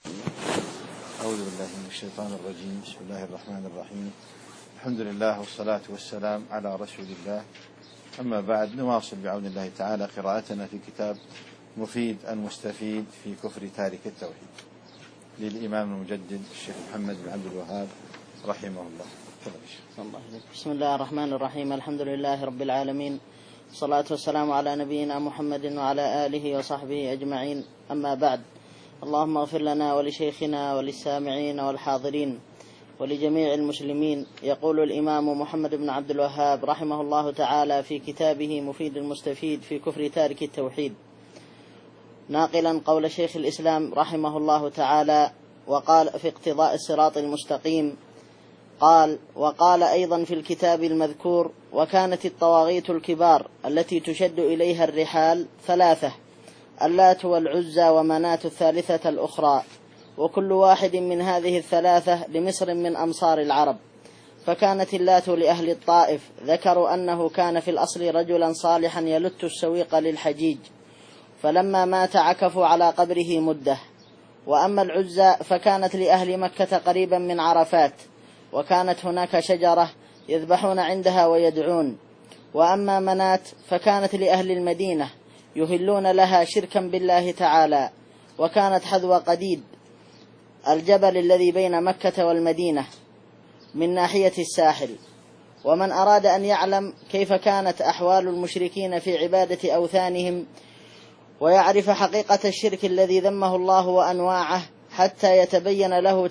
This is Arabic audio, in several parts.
أعوذ بالله من الشيطان الرجيم. بسم الله الرحمن الرحيم. الحمد لله والصلاة والسلام على رسول الله. أما بعد، نواصل بعون الله تعالى قراءتنا في كتاب مفيد المستفيد في كفر تارك التوحيد للإمام المجدد الشيخ محمد بن عبد الوهاب رحمه الله. بسم الله الرحمن الرحيم. الحمد لله رب العالمين، الصلاة والسلام على نبينا محمد وعلى آله وصحبه أجمعين. أما بعد، اللهم اغفر لنا ولشيخنا وللسامعين والحاضرين ولجميع المسلمين. يقول الإمام محمد بن عبد الوهاب رحمه الله تعالى في كتابه مفيد المستفيد في كفر تارك التوحيد، ناقلا قول شيخ الإسلام رحمه الله تعالى وقال في اقتضاء الصراط المستقيم، قال: وقال أيضا في الكتاب المذكور: وكانت الطواغيت الكبار التي تشد إليها الرحال ثلاثة: اللات والعزى ومناة الثالثة الأخرى، وكل واحد من هذه الثلاثة لمصر من أمصار العرب. فكانت اللات لأهل الطائف، ذكروا أنه كان في الأصل رجلا صالحا يلت السويق للحجيج، فلما مات عكفوا على قبره مدة. وأما العزى فكانت لأهل مكة قريبا من عرفات، وكانت هناك شجرة يذبحون عندها ويدعون. وأما مناة فكانت لأهل المدينة، يهلون لها شركا بالله تعالى، وكانت حذو قديد، الجبل الذي بين مكة والمدينة من ناحية الساحل. ومن أراد أن يعلم كيف كانت أحوال المشركين في عبادة أوثانهم، ويعرف حقيقة الشرك الذي ذمه الله وأنواعه، حتى يتبين له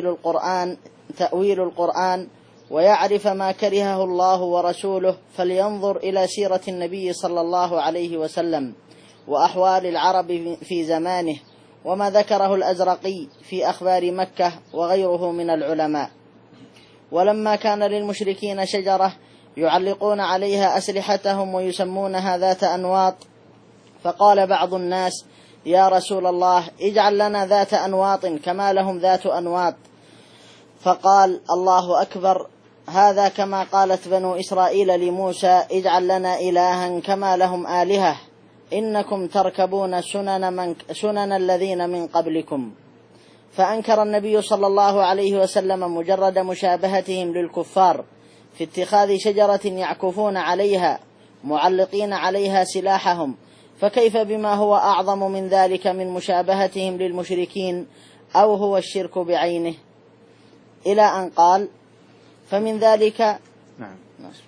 تأويل القرآن ويعرف ما كرهه الله ورسوله، فلينظر إلى سيرة النبي صلى الله عليه وسلم وأحوال العرب في زمانه، وما ذكره الأزرقي في أخبار مكة وغيره من العلماء. ولما كان للمشركين شجرة يعلقون عليها أسلحتهم ويسمونها ذات أنواط، فقال بعض الناس: يا رسول الله، اجعل لنا ذات أنواط كما لهم ذات أنواط. فقال: الله أكبر، هذا كما قالت بنو إسرائيل لموسى: اجعل لنا إلها كما لهم آلهة، إنكم تركبون سنن الذين من قبلكم. فأنكر النبي صلى الله عليه وسلم مجرد مشابهتهم للكفار في اتخاذ شجرة يعكفون عليها معلقين عليها سلاحهم، فكيف بما هو أعظم من ذلك من مشابهتهم للمشركين، أو هو الشرك بعينه، إلى أن قال: فمن ذلك. نعم.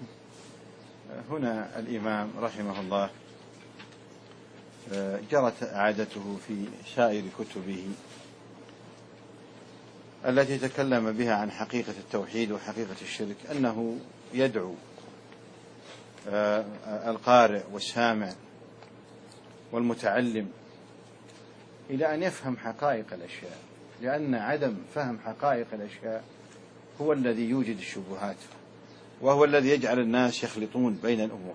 هنا الإمام رحمه الله جرت عادته في سائر كتبه التي تكلم بها عن حقيقة التوحيد وحقيقة الشرك أنه يدعو القارئ والسامع والمتعلم إلى أن يفهم حقائق الأشياء، لأن عدم فهم حقائق الأشياء هو الذي يوجد الشبهات، وهو الذي يجعل الناس يخلطون بين الأمور.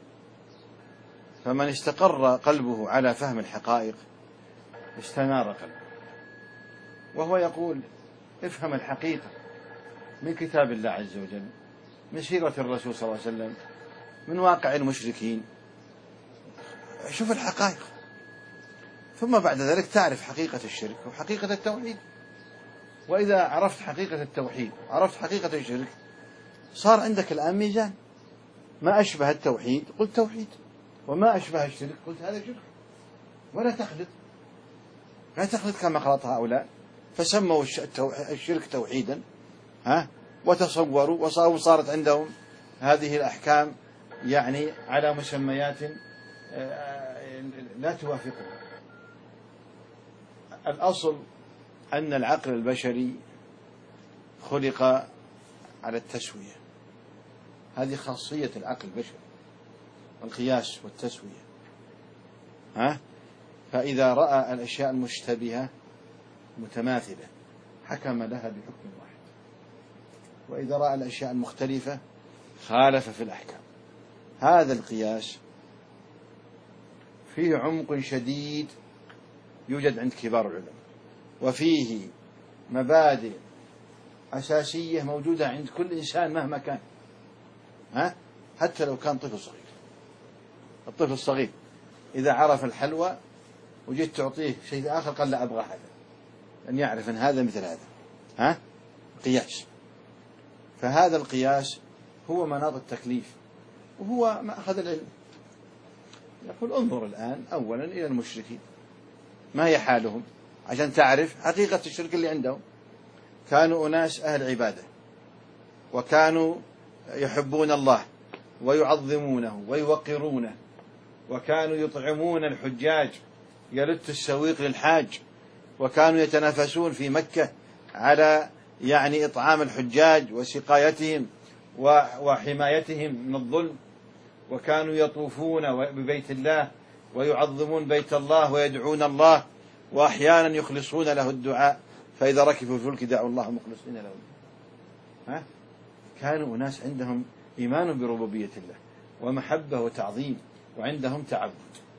فمن استقر قلبه على فهم الحقائق استنار قلبه. وهو يقول: افهم الحقيقة من كتاب الله عز وجل، من سيرة الرسول صلى الله عليه وسلم، من واقع المشركين، شوف الحقائق، ثم بعد ذلك تعرف حقيقة الشرك وحقيقة التوحيد. وإذا عرفت حقيقة التوحيد عرفت حقيقة الشرك، صار عندك الآن ميزان. ما أشبه التوحيد قلت توحيد، وما أشبه الشرك قلت هذا شرك. ولا تخلط كما خلط هؤلاء، فسموا الشرك توحيدا وتصوروا وصارت عندهم هذه الأحكام يعني على مسميات لا توافقها. الأصل أن العقل البشري خلق على التسوية، هذه خاصية العقل البشري، القياس والتسوية. فإذا رأى الأشياء المشتبهة متماثلة حكم لها بحكم واحد، وإذا رأى الأشياء المختلفة خالف في الأحكام. هذا القياس فيه عمق شديد يوجد عند كبار العلماء، وفيه مبادئ أساسية موجودة عند كل إنسان مهما كان، حتى لو كان طفل صغير. الطفل الصغير إذا عرف الحلوى وجيت تعطيه شيء آخر قال لا أبغى هذا، أن يعرف أن هذا مثل هذا. ها؟ قياس. فهذا القياس هو مناط التكليف، وهو مأخذ العلم. يقول انظر الآن أولا إلى المشركين، ما هي حالهم عشان تعرف حقيقة الشرك اللي عندهم. كانوا أناس أهل عبادة، وكانوا يحبون الله ويعظمونه ويوقرونه، وكانوا يطعمون الحجاج، يلت السويق للحاج، وكانوا يتنافسون في مكة على يعني إطعام الحجاج وسقايتهم وحمايتهم من الظلم، وكانوا يطوفون ببيت الله ويعظمون بيت الله ويدعون الله، وأحيانا يخلصون له الدعاء، فإذا ركبوا الفلك دعوا الله مخلصين له الدعاء. كانوا ناس عندهم إيمان بربوبية الله ومحبة وتعظيم، وعندهم تعبد.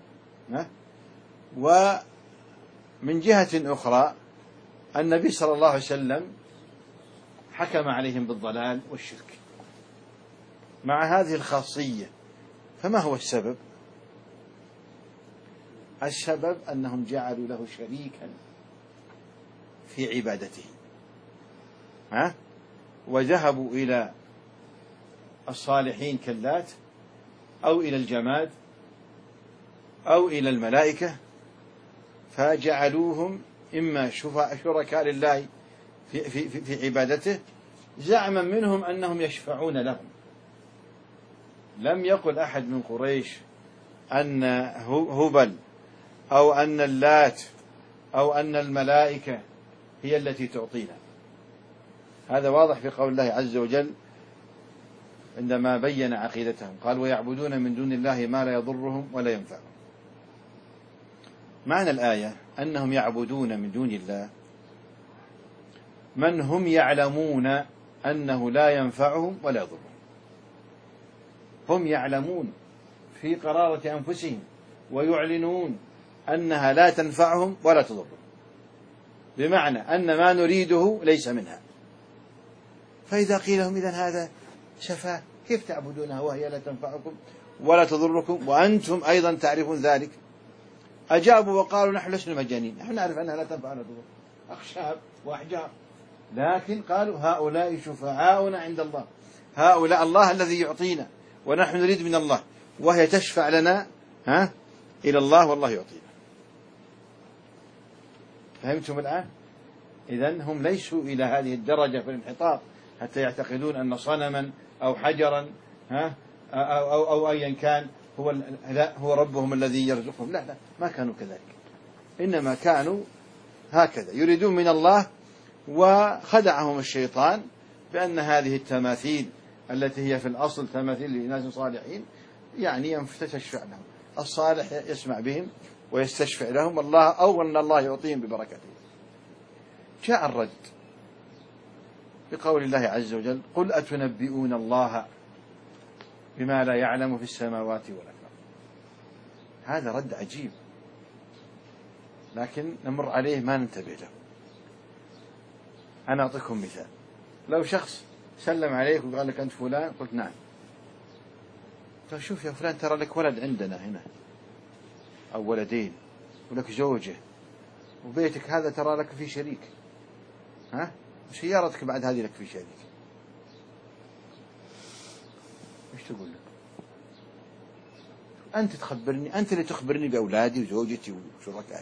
ومن جهة أخرى النبي صلى الله عليه وسلم حكم عليهم بالضلال والشرك مع هذه الخاصية. فما هو السبب؟ السبب أنهم جعلوا له شريكا في عبادته، وذهبوا إلى الصالحين كاللات، أو إلى الجماد، أو إلى الملائكة، فجعلوهم إما شركاء لله في عبادته، زعما منهم أنهم يشفعون لهم. لم يقل أحد من قريش أن هبل أو أن اللات أو أن الملائكة هي التي تعطينا. هذا واضح في قول الله عز وجل عندما بين عقيدتهم، قال ويعبدون من دون الله ما لا يضرهم ولا ينفعهم. معنى الآية أنهم يعبدون من دون الله من هم يعلمون أنه لا ينفعهم ولا يضرهم. هم يعلمون في قرارة أنفسهم ويعلنون أنها لا تنفعهم ولا تضرهم، بمعنى أن ما نريده ليس منها. فإذا قيل لهم إذن هذا شفاء، كيف تعبدونها وهي لا تنفعكم ولا تضركم وأنتم أيضا تعرفون ذلك؟ أجابوا وقالوا نحن لسنا مجانين، نحن نعرف أنها لا تنفع ولا تضر، أخشاب وأحجار، لكن قالوا هؤلاء شفعاؤنا عند الله، هؤلاء الله الذي يعطينا ونحن نريد من الله، وهي تشفع لنا إلى الله والله يعطينا. فهمتم الآن؟ إذن هم ليسوا إلى هذه الدرجة في الانحطاط حتى يعتقدون أن صنما أو حجرا أو أيا كان هو ربهم الذي يرزقهم. لا، ما كانوا كذلك، إنما كانوا هكذا يريدون من الله. وخدعهم الشيطان بأن هذه التماثيل التي هي في الأصل تماثيل لناس صالحين يعني تشفع لهم، الصالح يسمع بهم ويستشفع لهم الله، أو أن الله يعطيهم ببركته. جاء الرد بقول الله عز وجل قل أتنبئون الله بما لا يعلم في السماوات والأرض. هذا رد عجيب، لكن نمر عليه ما ننتبه له. أنا أعطيكم مثال. لو شخص سلم عليك وقال لك أنت فلان، قلت نعم، قال شوف يا فلان ترى لك ولد عندنا هنا أو ولدين ولك زوجة وبيتك هذا ترى لك فيه شريك، وسيارتك بعد هذه لك فيه شريك، ايش تقول له؟ أنت تخبرني، أنت اللي تخبرني بأولادي وزوجتي وشركائي،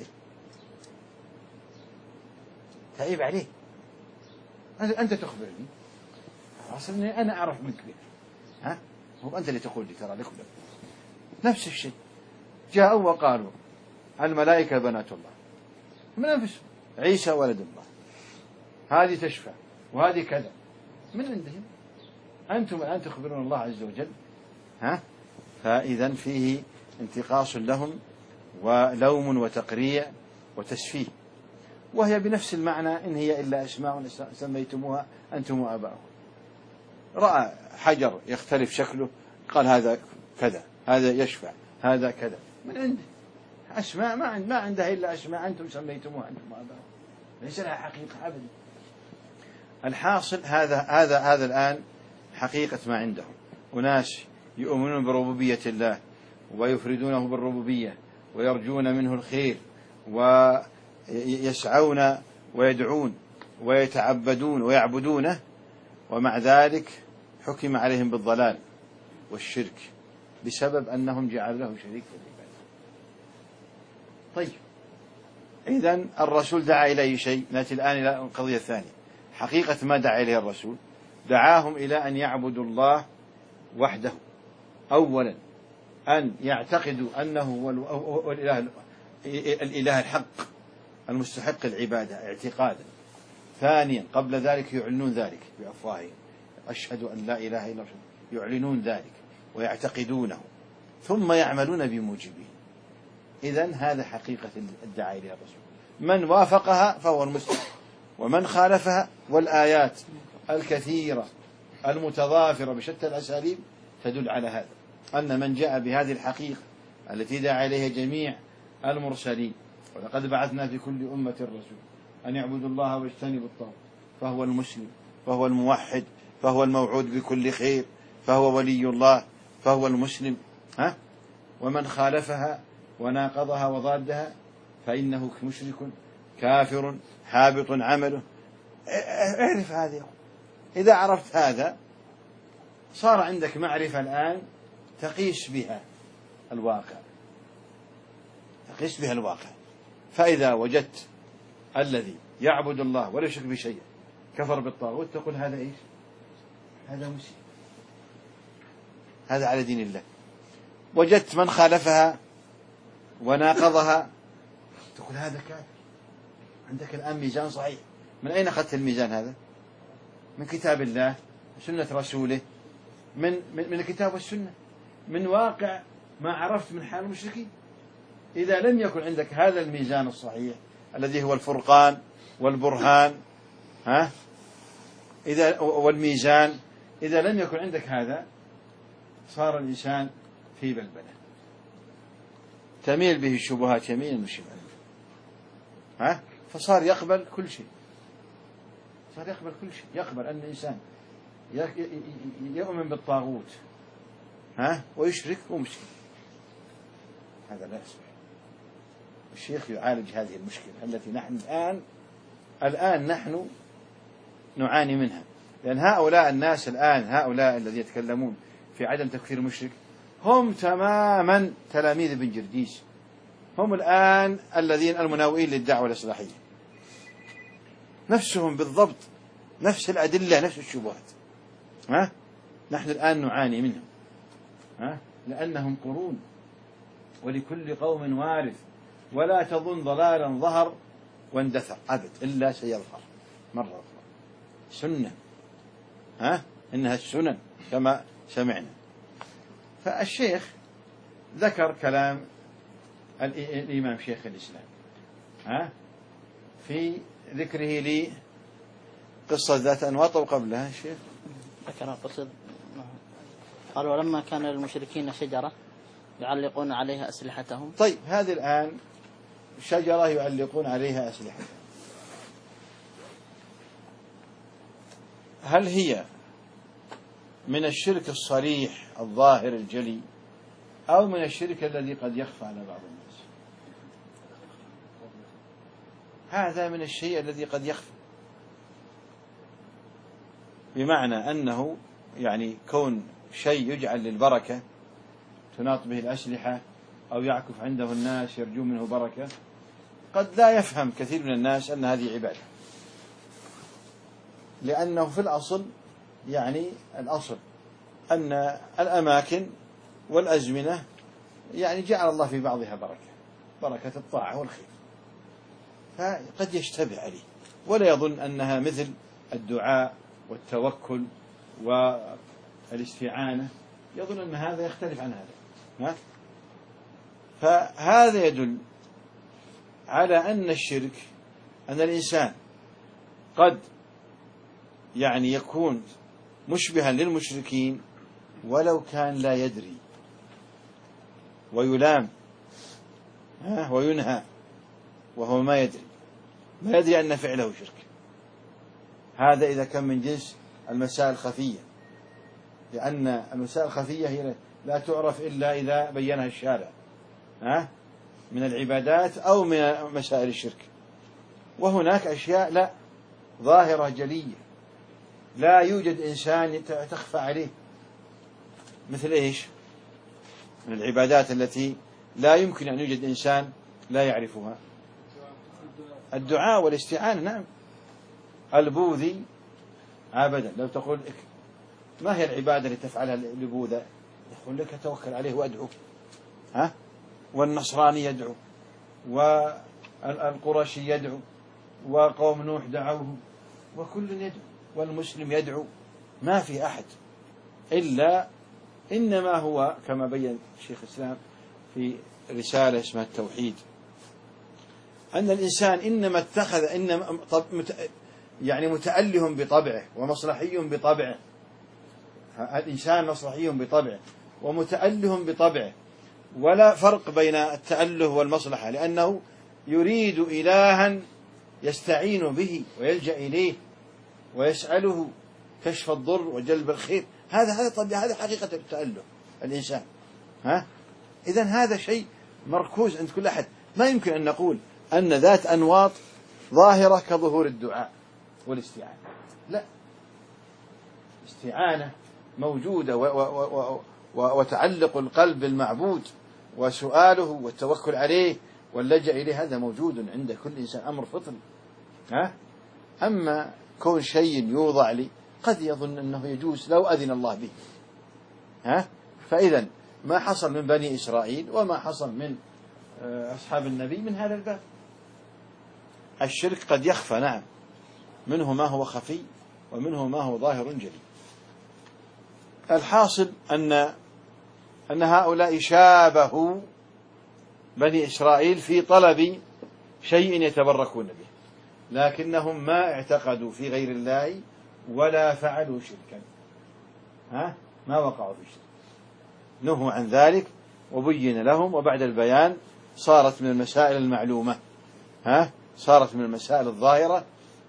تعيب عليه. أنت تخبرني أصلا أنا أعرف منك بيه. هو أنت اللي تقول لي ترى لك نفس الشيء. جاءوا وقالوا الملائكة بنات الله، من أنفسهم عيسى ولد الله، هذه تشفع وهذه كذا، من عندهم. أنتم الآن تخبرون الله عز وجل. فإذا فيه انتقاص لهم ولوم وتقريع وتسفيه، وهي بنفس المعنى إن هي إلا أسماء سميتموها أنتم وآباؤكم. رأى حجر يختلف شكله قال هذا كذا، هذا يشفع، هذا كذا، من عنده أسماء ما عندها إلا أسماء أنتم سميتموها أنتم وآباؤكم، ليس لها حقيقة أبدا. الحاصل هذا الآن حقيقة ما عندهم. أناس يؤمنون بربوبية الله ويفردونه بالربوبية ويرجون منه الخير ويسعون ويدعون ويتعبدون ويعبدونه، ومع ذلك حكم عليهم بالضلال والشرك بسبب أنهم جعلوا له شريك في العبادة. طيب، إذن الرسول دعا إلى أي شيء؟ نأتي الآن إلى القضية الثانية. حقيقة ما دعا إليه الرسول، دعاهم إلى أن يعبدوا الله وحده. أولا أن يعتقدوا أنه هو الإله الحق المستحق العبادة اعتقادا. ثانيا قبل ذلك يعلنون ذلك بأفواههم، أشهد أن لا إله إلا الله، يعلنون ذلك ويعتقدونه ثم يعملون بموجبه. إذن هذا حقيقة الدعاء إلى الرسول. من وافقها فهو المسلم، ومن خالفها، والآيات الكثيرة المتضافرة بشتى الأساليب تدل على هذا، أن من جاء بهذه الحقيقة التي دعا إليها جميع المرسلين، ولقد بعثنا في كل أمة رسول أن يعبدوا الله واجتنبوا الطاغوت، فهو المسلم، فهو الموحد، فهو الموعود بكل خير، فهو ولي الله، فهو المسلم. ومن خالفها وناقضها وضادها فإنه مشرك كافر حابط عمله. اعرف هذه. إذا عرفت هذا صار عندك معرفة الآن تقيس بها الواقع، تقيس بها الواقع. فإذا وجدت الذي يعبد الله ولا يشرك بشيء كفر بالطاغوت، تقول هذا إيش؟ هذا مسلم، هذا على دين الله. وجدت من خالفها وناقضها تقول هذا كافر. عندك الآن ميزان صحيح. من أين أخذت الميزان هذا؟ من كتاب الله وسنة رسوله، من الكتاب والسنة، من واقع ما عرفت من حال المشركين. إذا لم يكن عندك هذا الميزان الصحيح الذي هو الفرقان والبرهان والميزان، إذا لم يكن عندك هذا صار الإنسان في بلبلة تميل به الشبهات يمينا وشمالا، فصار يقبل كل شيء، صار يقبل كل شيء. يقبل أن الإنسان يؤمن بالطاغوت ويشرك ومشرك. هذا لا يصلح. الشيخ يعالج هذه المشكلة التي نحن الآن نحن نعاني منها، لأن هؤلاء الناس الآن، هؤلاء الذين يتكلمون في عدم تكفير المشرك، هم تماما تلاميذ ابن جرديس، هم الآن الذين المناوئين للدعوة الإصلاحية، نفسهم بالضبط، نفس الأدلة، نفس الشبهات. نحن الآن نعاني منهم، لأنهم قرون، ولكل قوم وارث، ولا تظن ضلالا ظهر واندثر أبد إلا سيظهر مرة أخرى. سنة، إنها السنن كما سمعنا. فالشيخ ذكر كلام الإمام شيخ الإسلام في ذكره لي قصة ذات أنواط، وقبلها الشيخ ذكر قصة قال ولما كان للمشركين شجرة يعلقون عليها أسلحتهم. طيب، هذه الآن شجرة يعلقون عليها أسلحتهم، هل هي من الشرك الصريح الظاهر الجلي، أو من الشرك الذي قد يخفى على بعض الناس؟ هذا من الشيء الذي قد يخفى، بمعنى أنه يعني كون شيء يجعل للبركة تناط به الأسلحة أو يعكف عنده الناس يرجو منه بركة، قد لا يفهم كثير من الناس أن هذه عبادة، لأنه في الأصل يعني الأصل أن الأماكن والأزمنة يعني جعل الله في بعضها بركة الطاعة والخير، فقد يشتبه عليه ولا يظن أنها مثل الدعاء والتوكل والاستعانة، يظن أن هذا يختلف عن هذا. فهذا يدل على أن الشرك، أن الإنسان قد يعني يكون مشبها للمشركين ولو كان لا يدري، ويلام وينهى وهو ما يدري أن فعله شرك. هذا إذا كان من جنس المسائل الخفية، لأن المسائل الخفية هي لا تعرف إلا إذا بينها الشارع من العبادات أو من مسائل الشرك. وهناك أشياء لا، ظاهرة جلية لا يوجد إنسان تخفى عليه. مثل إيش؟ من العبادات التي لا يمكن أن يوجد إنسان لا يعرفها، الدعاء والاستعانة. نعم، البوذي عبدا، لو تقول ما هي العبادة اللي تفعلها البوذا، يقول لك توكل عليه وأدعو. والنصراني يدعو، والقرشي يدعو، وقوم نوح دعوه، وكل يدعو، والمسلم يدعو. ما في أحد إلا إنما هو كما بين شيخ الإسلام في رسالة اسمها التوحيد، أن الإنسان إنما اتخذ يعني متأله بطبعه ومصلحي بطبعه. الإنسان مصلحي بطبعه ومتأله بطبعه، ولا فرق بين التأله والمصلحة، لأنه يريد إلها يستعين به ويلجأ إليه ويسأله كشف الضر وجلب الخير. هذا حقيقة التأله الإنسان. إذن هذا شيء مركوز عند كل أحد. ما يمكن أن نقول أن ذات أنواط ظاهرة كظهور الدعاء والاستعانة، لا، استعانة موجودة وتعلق القلب بالمعبود وسؤاله والتوكل عليه واللجأ إليه، هذا موجود عند كل إنسان، أمر فطري. أما كون شيء يوضع لي قد يظن أنه يجوز لو أذن الله به. فإذا ما حصل من بني إسرائيل وما حصل من أصحاب النبي من هذا الباب. الشرك قد يخفى، نعم، منه ما هو خفي ومنه ما هو ظاهر جلي. الحاصل أن هؤلاء شابهوا بني إسرائيل في طلب شيء يتبركون به، لكنهم ما اعتقدوا في غير الله ولا فعلوا شركا. ما وقعوا في الشرك، نهوا عن ذلك وبين لهم، وبعد البيان صارت من المسائل المعلومة، صارت من المسائل الظاهرة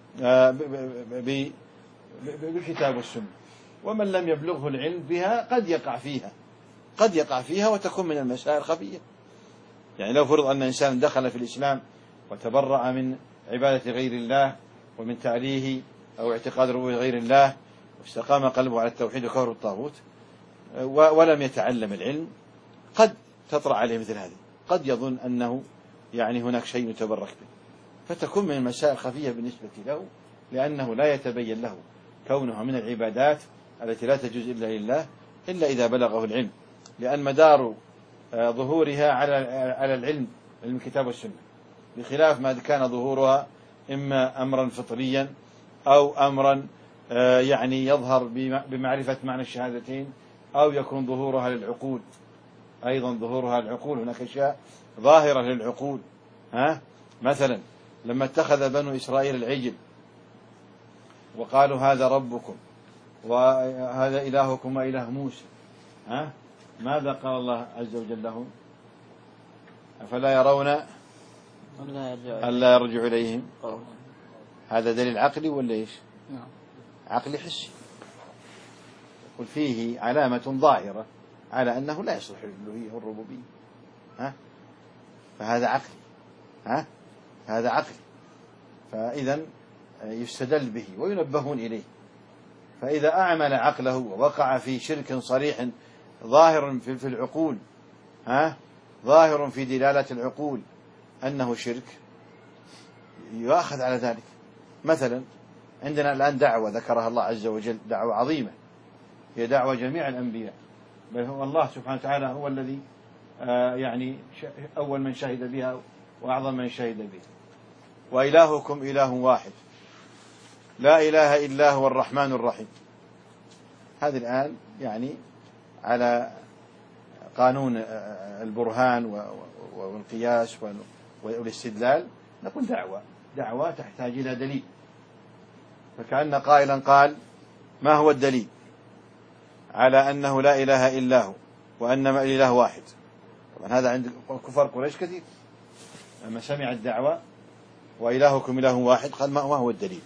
بالكتاب والسنة. ومن لم يبلغه العلم بها قد يقع فيها وتكون من المسائل الخفية. يعني لو فرض أن إنسان دخل في الإسلام وتبرأ من عبادة غير الله ومن تأليه أو اعتقاد ربوبية غير الله واستقام قلبه على التوحيد وكفر الطاغوت ولم يتعلم العلم، قد تطرأ عليه مثل هذه، قد يظن أنه يعني هناك شيء يتبرك به، فتكون من المسائل الخفية بالنسبة له، لأنه لا يتبين له كونها من العبادات التي لا تجوز إلا لله إلا إذا بلغه العلم، لأن مدار ظهورها على العلم، علم الكتاب والسنة، بخلاف ما كان ظهورها إما أمرا فطريا أو أمرا يعني يظهر بمعرفة معنى الشهادتين، أو يكون ظهورها للعقول. أيضا ظهورها للعقول، هناك أشياء ظاهرة للعقول. مثلا لما اتخذ بنو إسرائيل العجل وقالوا هذا ربكم وهذا إلهكم وإله موسى، ماذا قال الله عز وجل لهم؟ أفلا يرون ألا يرجع إليهم؟ هذا دليل عقلي ولا إيش؟ عقلي حسي، يقول فيه علامة ظاهرة على أنه لا يصلح الألوهية والربوبية. فهذا عقلي، هذا عقلي، فإذا يستدل به وينبهون إليه. فإذا أعمل عقله ووقع في شرك صريح ظاهر في العقول، ظاهر في دلالة العقول أنه شرك، يؤخذ على ذلك. مثلا عندنا الآن دعوة ذكرها الله عز وجل، دعوة عظيمة، هي دعوة جميع الأنبياء، بل هو الله سبحانه وتعالى هو الذي يعني أول من شهد بها وأعظم من شهد بها. وإلهكم إله واحد لا إله إلا هو الرحمن الرحيم. هذه الآن يعني على قانون البرهان والقياس والاستدلال نقول دعوة تحتاج إلى دليل، فكأن قائلا قال ما هو الدليل على أنه لا إله إلا هو وأنما الإله واحد؟ طبعا هذا عند كفار قريش كثير، لما سمع الدعوة وإلهكم إله واحد قال ما هو الدليل؟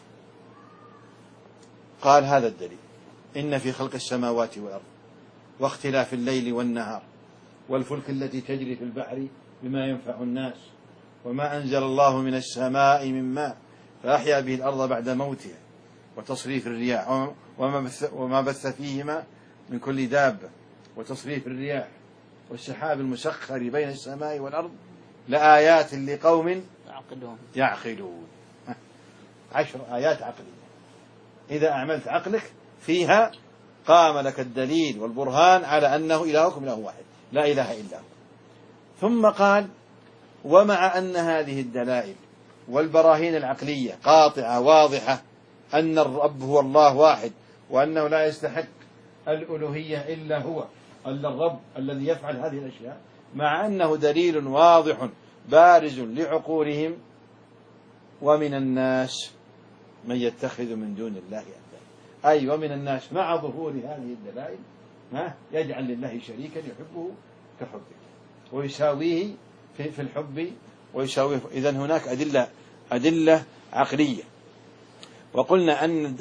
قال هذا الدليل: إن في خلق السماوات والأرض واختلاف الليل والنهار والفلك التي تجري في البحر بما ينفع الناس وما أنزل الله من السماء من ماء فأحيا به الأرض بعد موتها وتصريف الرياح وما بث فيهما من كل دابة وتصريف الرياح والسحاب المسخر بين السماء والأرض لآيات لقوم يعقلون. 10 آيات عقلية إذا أعملت عقلك فيها قام لك الدليل والبرهان على أنه إلهكم إله واحد لا إله إلا هو. ثم قال: ومع أن هذه الدلائل والبراهين العقلية قاطعة واضحة أن الرب هو الله واحد وأنه لا يستحق الألوهية إلا هو إلا الرب الذي يفعل هذه الأشياء، مع أنه دليل واضح بارز لعقولهم، ومن الناس من يتخذ من دون الله أندادا، أي ومن الناس مع ظهور هذه الدلائل يجعل لله شريكا يحبه كحبه ويساويه في الحب ويساويه. إذن هناك أدلة عقلية. وقلنا أن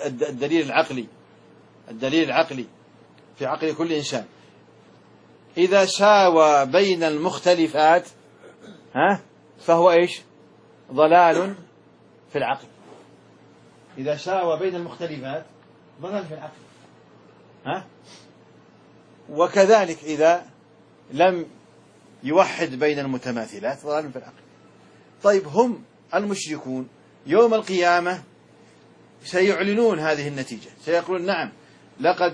الدليل العقلي في عقل كل إنسان إذا ساوى بين المختلفات فهو إيش؟ ضلال في العقل. إذا ساوى بين المختلفات ضلال في العقل. وكذلك إذا لم يوحد بين المتماثلات ضلال في العقل. طيب، هم المشركون يوم القيامة سيعلنون هذه النتيجة، سيقولون: نعم، لقد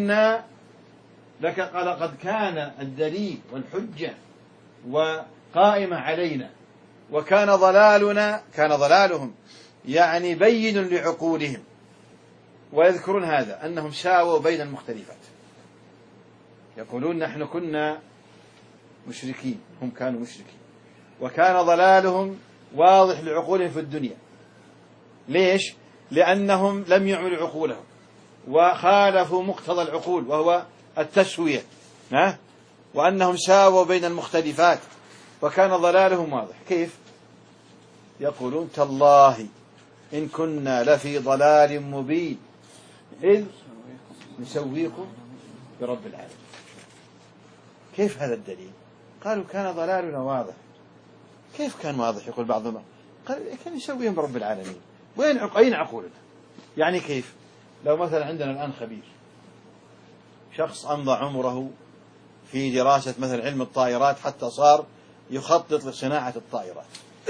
كان الدليل والحجة وقائمة علينا، وكان ضلالهم يعني بين لعقولهم. ويذكرون هذا أنهم ساووا بين المختلفات، يقولون: نحن كنا مشركين، هم كانوا مشركين، وكان ضلالهم واضح لعقولهم في الدنيا. ليش؟ لأنهم لم يعملوا عقولهم وخالفوا مقتضى العقول وهو التسوية، وأنهم ساووا بين المختلفات وكان ضلالهم واضح. كيف؟ يقولون: تالله إن كنا لفي ضلال مبين إذ نسويكم برب العالمين. كيف هذا الدليل؟ قالوا: كان ضلالنا واضح. كيف كان واضح؟ يقول بعضهم: قال: كان يسويهم برب العالمين. أين عقولنا؟ يعني كيف؟ لو مثلا عندنا الآن خبير، شخص أمضى عمره في دراسة مثلا علم الطائرات حتى صار يخطط لصناعة الطائرات،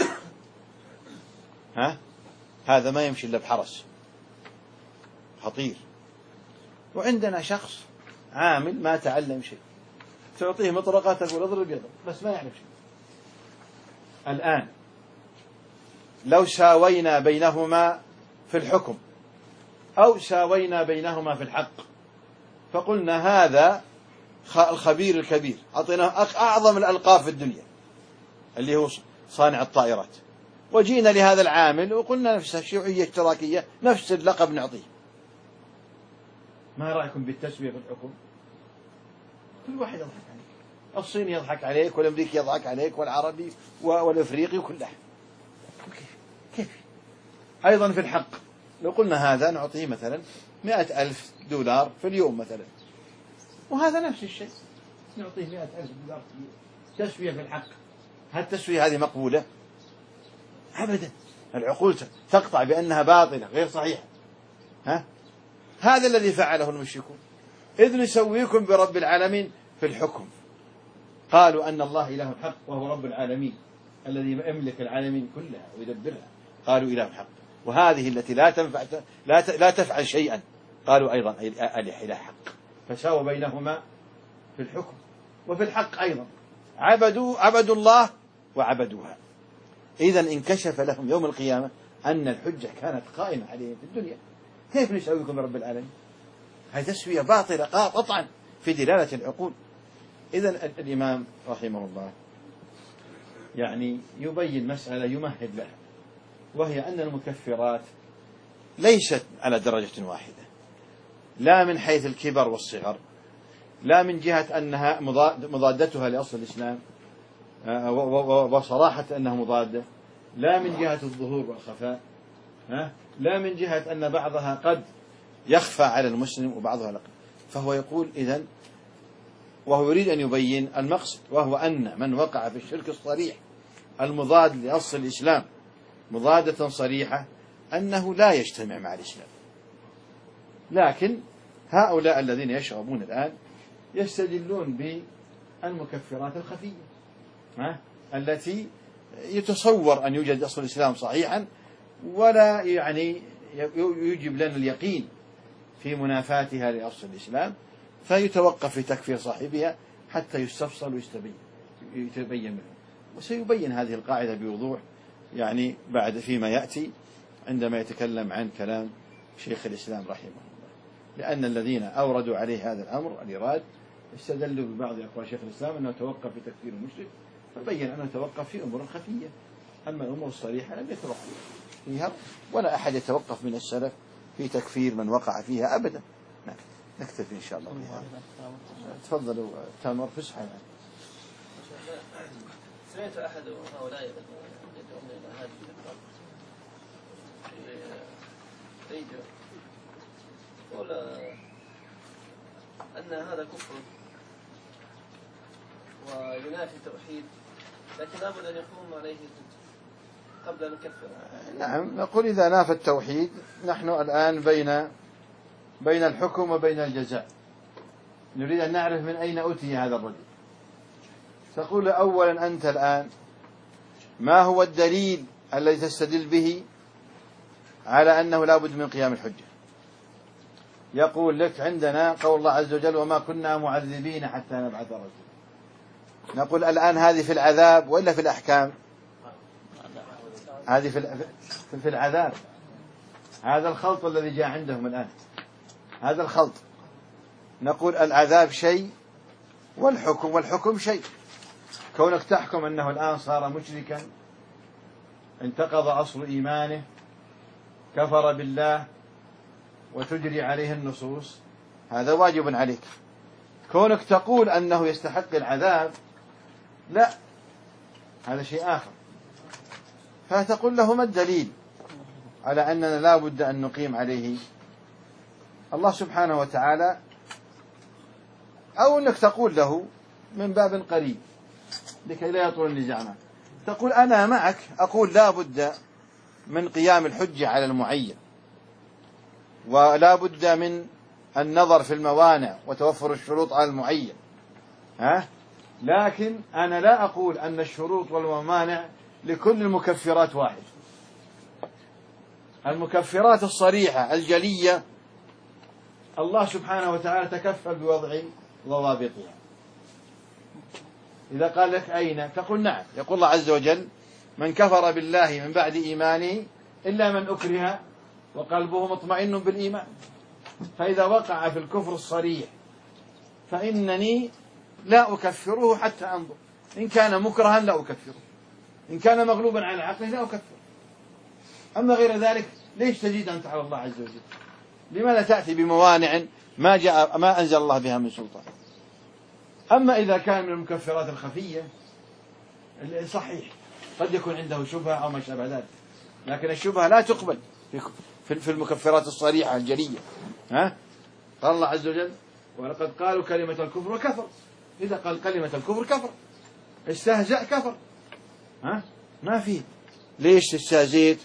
هذا ما يمشي إلا بحرس خطير. وعندنا شخص عامل ما تعلم شيء، تعطيه مطرقة تقول اضرب يضرب، بس ما يعرف شيء. الآن لو ساوينا بينهما في الحكم أو ساوينا بينهما في الحق، فقلنا هذا الخبير الكبير، أعطيناه أعظم الألقاب في الدنيا اللي هو صانع الطائرات، وجينا لهذا العامل وقلنا نفس الشيوعية اشتراكية نفس اللقب نعطيه. ما رأيكم بالتسوية في الحكم؟ كل واحد يضحك عليك، الصيني يضحك عليك، والأمريكي يضحك عليك، والعربي والأفريقي وكله. كيف؟ أيضا في الحق لو قلنا هذا نعطيه مثلا $100,000 في اليوم مثلا، وهذا نفس الشيء نعطيه $100,000 في اليوم. تسوية في الحق، هل التسوية هذه مقبولة؟ أبدا، العقول تقطع بأنها باطلة غير صحيحة. هذا الذي فعله المشركون، إذ نسويكم برب العالمين في الحكم. قالوا أن الله إله الحق وهو رب العالمين الذي يملك العالمين كلها ويدبرها، قالوا إله الحق. وهذه التي لا تفعل شيئا قالوا أيضا إله حق، فساووا بينهما في الحكم وفي الحق أيضا، عبدوا الله وعبدوها. إذن انكشف لهم يوم القيامة أن الحجة كانت قائمة عليهم في الدنيا. كيف نسويكم برب العالمين؟ هذه تسوية باطلة قطعا في دلالة العقول. إذن الإمام رحمه الله يعني يبين مسألة يمهد لها، وهي أن المكفرات ليست على درجة واحدة، لا من حيث الكبر والصغر، لا من جهة أنها مضادتها لأصل الإسلام وصراحة أنها مضادة، لا من جهة الظهور والخفاء، لا من جهة أن بعضها قد يخفى على المسلم وبعضها لا. فهو يقول إذن، وهو يريد أن يبين المقصد، وهو أن من وقع في الشرك الصريح المضاد لأصل الإسلام مضادة صريحة، أنه لا يجتمع مع الإسلام. لكن هؤلاء الذين يشربون الآن يستدلون بالمكفرات الخفية التي يتصور أن يوجد أصل الإسلام صحيحا، ولا يعني يجب لنا اليقين في منافاتها لأصل الإسلام، فيتوقف في تكفير صاحبها حتى يستفصل ويتبين منه. وسيبين هذه القاعدة بوضوح يعني بعد فيما يأتي عندما يتكلم عن كلام شيخ الإسلام رحمه الله، لأن الذين أوردوا عليه هذا الأمر الإيراد استدلوا ببعض أقوال شيخ الإسلام أنه توقف في تكفير المشرك، فبين أنه توقف في أمور خفية، أما الأمور الصريحة لم يتوقف فيها، ولا أحد يتوقف من السلف في تكفير من وقع فيها أبدا. نكتفي إن شاء الله بهذا. تفضلوا تامر فسحة. سمعت أحد هؤلاء يدعون إلى هذه الفكرة في ريديو يقول أن هذا كفر وينافي التوحيد، لكن لابد أن يقوم عليه قبل أن نكفر. نعم، نقول إذا نافى التوحيد نحن الآن بين الحكم وبين الجزاء. نريد أن نعرف من أين أتي هذا الرجل. تقول أولا أنت الآن ما هو الدليل الذي تستدل به على أنه لا بد من قيام الحجة؟ يقول لك عندنا قول الله عز وجل وما كنا معذبين حتى نبعث رسولا. نقول الآن هذه في العذاب وإلا في الأحكام؟ هذه في العذاب. هذا الخلط الذي جاء عندهم الآن، هذا الخلط. نقول العذاب شيء والحكم شيء. كونك تحكم أنه الآن صار مشركا، انتقض أصل إيمانه، كفر بالله، وتجري عليه النصوص، هذا واجب عليك. كونك تقول أنه يستحق العذاب، لا، هذا شيء آخر. فتقول له ما الدليل على أننا لا بد أن نقيم عليه؟ الله سبحانه وتعالى، أو أنك تقول له من باب قريب لكي لا يطول النزاع معك، تقول أنا معك، أقول لا بد من قيام الحجة على المعين، ولا بد من النظر في الموانع وتوفر الشروط على المعين، لكن أنا لا أقول أن الشروط والموانع لكل المكفرات واحد. المكفرات الصريحة الجلية الله سبحانه وتعالى تكفل بوضع ضوابطها. إذا قال لك أين، تقول نعم. يقول الله عز وجل من كفر بالله من بعد إيمانه إلا من أكره وقلبه مطمئن بالإيمان. فإذا وقع في الكفر الصريح فإنني لا أكفره حتى أنظر، إن كان مكرها لا أكفره، إن كان مغلوبا على عقله لا أكفره. أما غير ذلك ليش تزيد أنت على الله عز وجل؟ لماذا تأتي بموانع ما أنزل الله بها من سلطان؟ أما إذا كان من المكفرات الخفية صحيح قد يكون عنده شبهة أو ما شابه ذلك، لكن الشبهة لا تقبل في المكفرات الصريحة الجلية. قال الله عز وجل ولقد قالوا كلمة الكفر وكفر. إذا قال كلمة الكفر كفر، استهزأ كفر، ما فيه ليش استهزيت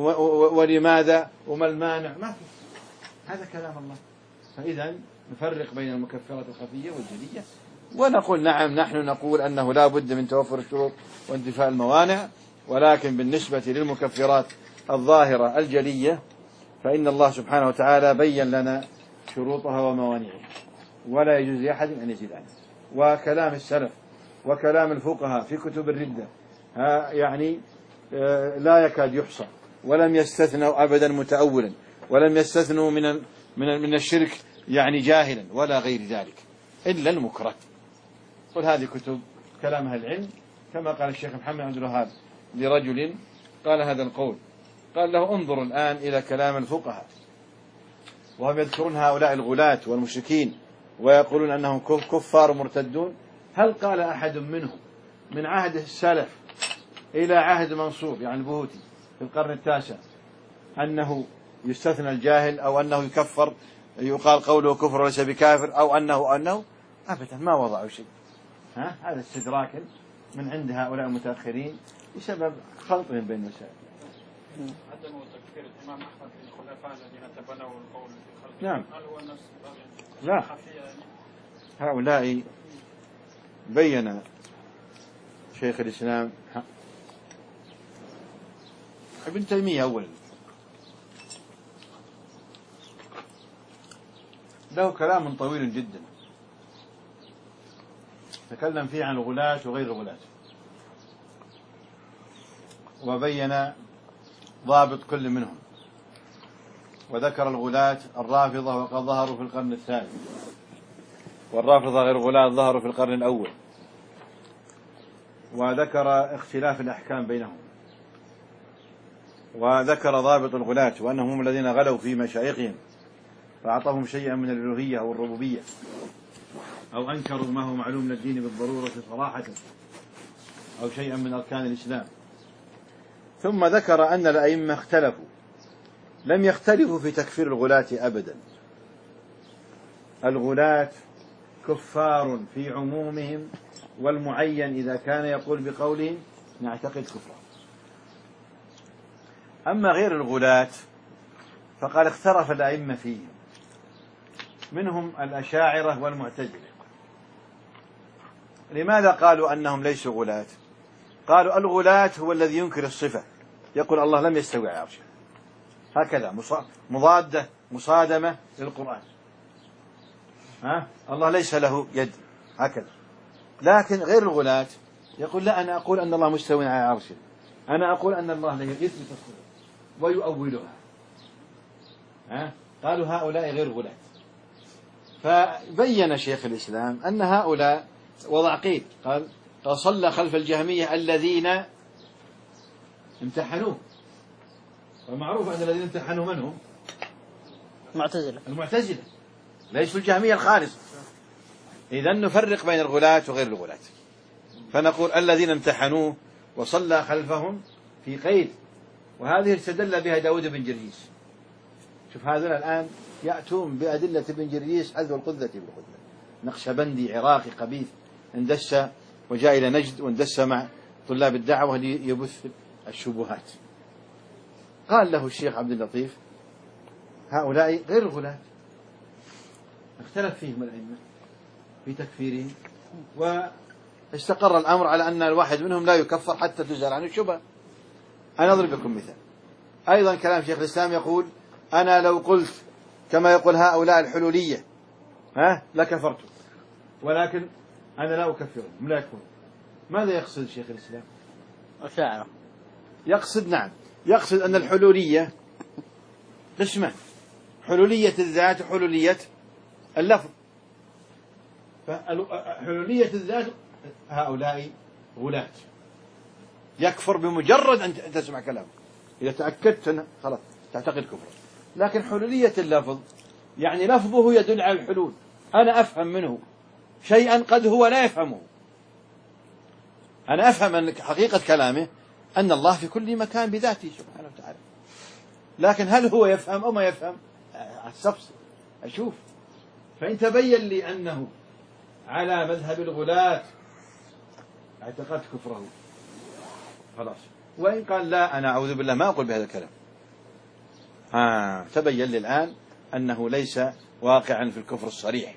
ولماذا وما المانع، ما فيه. هذا كلام الله. فإذا نفرق بين المكفرات الخفية والجلية، ونقول نعم نحن نقول أنه لا بد من توفر الشروط وانتفاء الموانع، ولكن بالنسبة للمكفرات الظاهرة الجلية فإن الله سبحانه وتعالى بين لنا شروطها وموانعها، ولا يجوز لأحد أن يزيد عنها. وكلام السلف وكلام الفقهاء في كتب الردة يعني لا يكاد يحصى، ولم يستثنوا أبدا متأولا، ولم يستثنوا من الشرك يعني جاهلا ولا غير ذلك إلا المكره. قل هذه كتب كلام أهل العلم، كما قال الشيخ محمد عبد الوهاب لرجل قال هذا القول، قال له انظر الآن إلى كلام الفقهاء وهم يذكرون هؤلاء الغلاة والمشركين ويقولون أنهم كفار مرتدون، هل قال أحد منهم من عهد السلف إلى عهد منصور يعني البهوتي في القرن التاسع أنه يستثنى الجاهل أو أنه يكفر، يقال قوله كفر وليس بكافر، أو أنه أبدا ما وضعوا شيء. هذا استدراك من عند هؤلاء المتأخرين بسبب خلطهم بين المسائل. الإمام أحمد الخلفاء الذين تبنوا القول في خلق نعم. هل هو نفس لا، هؤلاء بين شيخ الإسلام ابن تيمية أولا له كلام طويل جدا تكلم فيه عن الغلاة وغير الغلاة، وبين ضابط كل منهم، وذكر الغلاة الرافضة وقد ظهروا في القرن الثاني، والرافضة غير الغلاة ظهروا في القرن الأول، وذكر اختلاف الأحكام بينهم، وذكر ضابط الغلاة وأنهم هم الذين غلوا في مشايخهم فأعطاهم شيئا من الألوهية أو الربوبية، أو أنكروا ما هو معلوم من الدين بالضرورة صراحة، أو شيئا من أركان الإسلام. ثم ذكر أن الأئمة اختلفوا، لم يختلفوا في تكفير الغلاة أبدا، الغلاة كفار في عمومهم، والمعين إذا كان يقول بقولهم نعتقد كفرا. أما غير الغلاة فقال اختلف الأئمة فيهم، منهم الأشاعرة والمعتزلة. لماذا قالوا أنهم ليسوا غلاة؟ قالوا الغلاة هو الذي ينكر الصفة، يقول الله لم يستوي على عرشه، هكذا مضادة مصادمة للقرآن، الله ليس له يد هكذا. لكن غير الغلاة يقول لا، أنا أقول أن الله مستوي على عرشه، أنا أقول أن الله لا يثبت الصفة ويؤولها. قالوا هؤلاء غير غلاة. فبين شيخ الإسلام أن هؤلاء وضع قيد، قال صلى خلف الجهمية الذين امتحنوه، ومعروف أن الذين امتحنوا من هم؟ المعتزلة ليسوا الجهمية الخالصة. إذن نفرق بين الغلاة وغير الغلاة، فنقول الذين امتحنوه وصلى خلفهم في قيد، وهذه استدل بها داود بن جريس. شوف هذول الآن يأتون بأدلة بن جريس حذو القذة بالقذة، نقشبندي عراقي قبيح اندس وجاء إلى نجد واندس مع طلاب الدعوة ليبث الشبهات. قال له الشيخ عبد اللطيف هؤلاء غير الغلاة، اختلف فيهم الأئمة في تكفيرهم، واستقر الأمر على أن الواحد منهم لا يكفر حتى تزال عنه الشبهة. أنا أضرب لكم مثال. أيضا كلام شيخ الإسلام يقول أنا لو قلت كما يقول هؤلاء الحلولية لكفرت، ولكن أنا لا أكفرهم، لا يكفرون. ماذا يقصد شيخ الإسلام؟ أشاعرة. يقصد نعم، يقصد أن الحلولية قسمان، حلولية الذات وحلولية اللفظ. فحلولية الذات هؤلاء غلاة، يكفر بمجرد أن تسمع كلامه، إذا تأكدت خلاص تعتقد كفر. لكن حلولية اللفظ يعني لفظه يدل على الحلول، أنا أفهم منه شيئا قد هو لا يفهمه، أنا أفهم أن حقيقة كلامه أن الله في كل مكان بذاته سبحانه وتعالى، لكن هل هو يفهم أو ما يفهم؟ أستفسر أشوف. فإن تبين لي أنه على مذهب الغلاة اعتقدت كفره خلاص، وإن قال لا أنا أعوذ بالله ما أقول بهذا الكلام، تبين لي الآن أنه ليس واقعا في الكفر الصريح.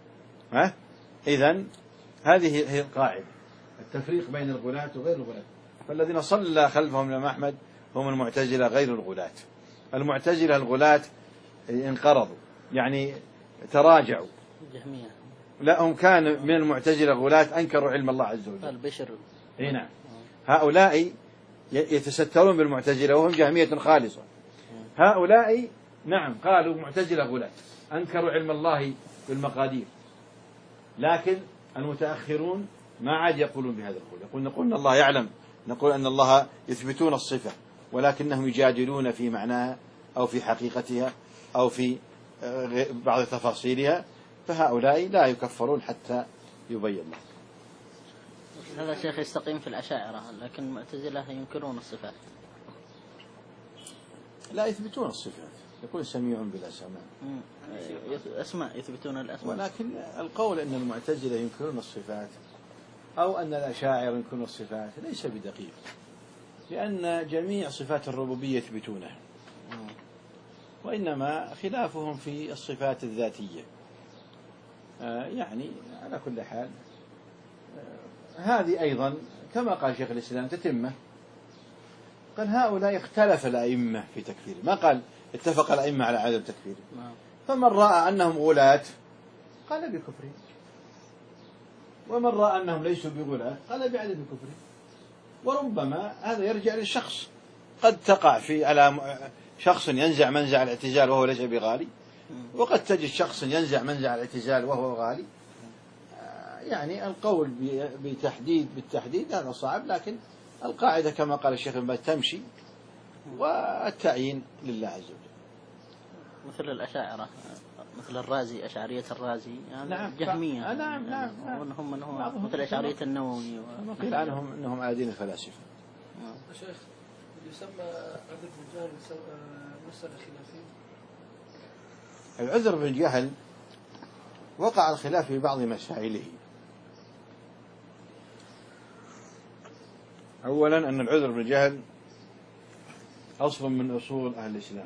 إذن هذه هي القاعدة، التفريق بين الغلاة وغير الغلاة. فالذين صلى خلفهم الإمام أحمد هم المعتزلة غير الغلاة. المعتزلة الغلاة انقرضوا يعني تراجعوا، جهمية. لا، هم كان من المعتزلة غلاة أنكروا علم الله عز وجل. البشر. نعم، هؤلاء يتسترون بالمعتزلة وهم جهمية خالصة. هؤلاء نعم قالوا معتزلة غلاة أنكروا علم الله بالمقادير، لكن المتأخرون ما عاد يقولون بهذا القول، نقول أن الله يعلم، نقول أن الله يثبتون الصفة، ولكنهم يجادلون في معناها أو في حقيقتها أو في بعض تفاصيلها، فهؤلاء لا يكفرون حتى يبين الله. هذا الشيخ يستقيم في الأشاعرة، لكن المعتزلة ينكرون الصفات. لا يثبتون الصفات، يقول سميع بلا سماع، أسماء يثبتون الأسماء. ولكن القول أن المعتزلة ينكرون الصفات أو أن الأشاعرة ينكرون الصفات ليس بدقيق، لأن جميع صفات الربوبية يثبتونها، وإنما خلافهم في الصفات الذاتية. يعني على كل حال هذه أيضا كما قال شيخ الإسلام تتمة. قال هؤلاء اختلف الأئمة في تكفيره، ما قال اتفق الأئمة على عدم تكفيره. فمن رأى أنهم غلاة قال بكفره، ومن رأى أنهم ليسوا بغلاة قال بعدم كفره. وربما هذا يرجع للشخص، قد تقع في على شخص ينزع منزع الاعتزال وهو ليس بغالي، وقد تجد شخص ينزع منزع الاعتزال وهو غالي. يعني القول بالتحديد هذا صعب، لكن القاعدة كما قال الشيخ ابن باز تمشي، والتعيين لله عز وجل. مثل الأشاعرة، مثل الرازي، أشعرية الرازي يعني نعم جهمية. نعم هم مثل أشعرية النووي قيل عنهم أنهم على دين الفلاسفة. شيخ يسمى عذر بالجهل مسألة خلافية. العذر بالجهل وقع الخلاف في بعض مسائله. أولا أن العذر بالجهل أصل من أصول أهل الإسلام،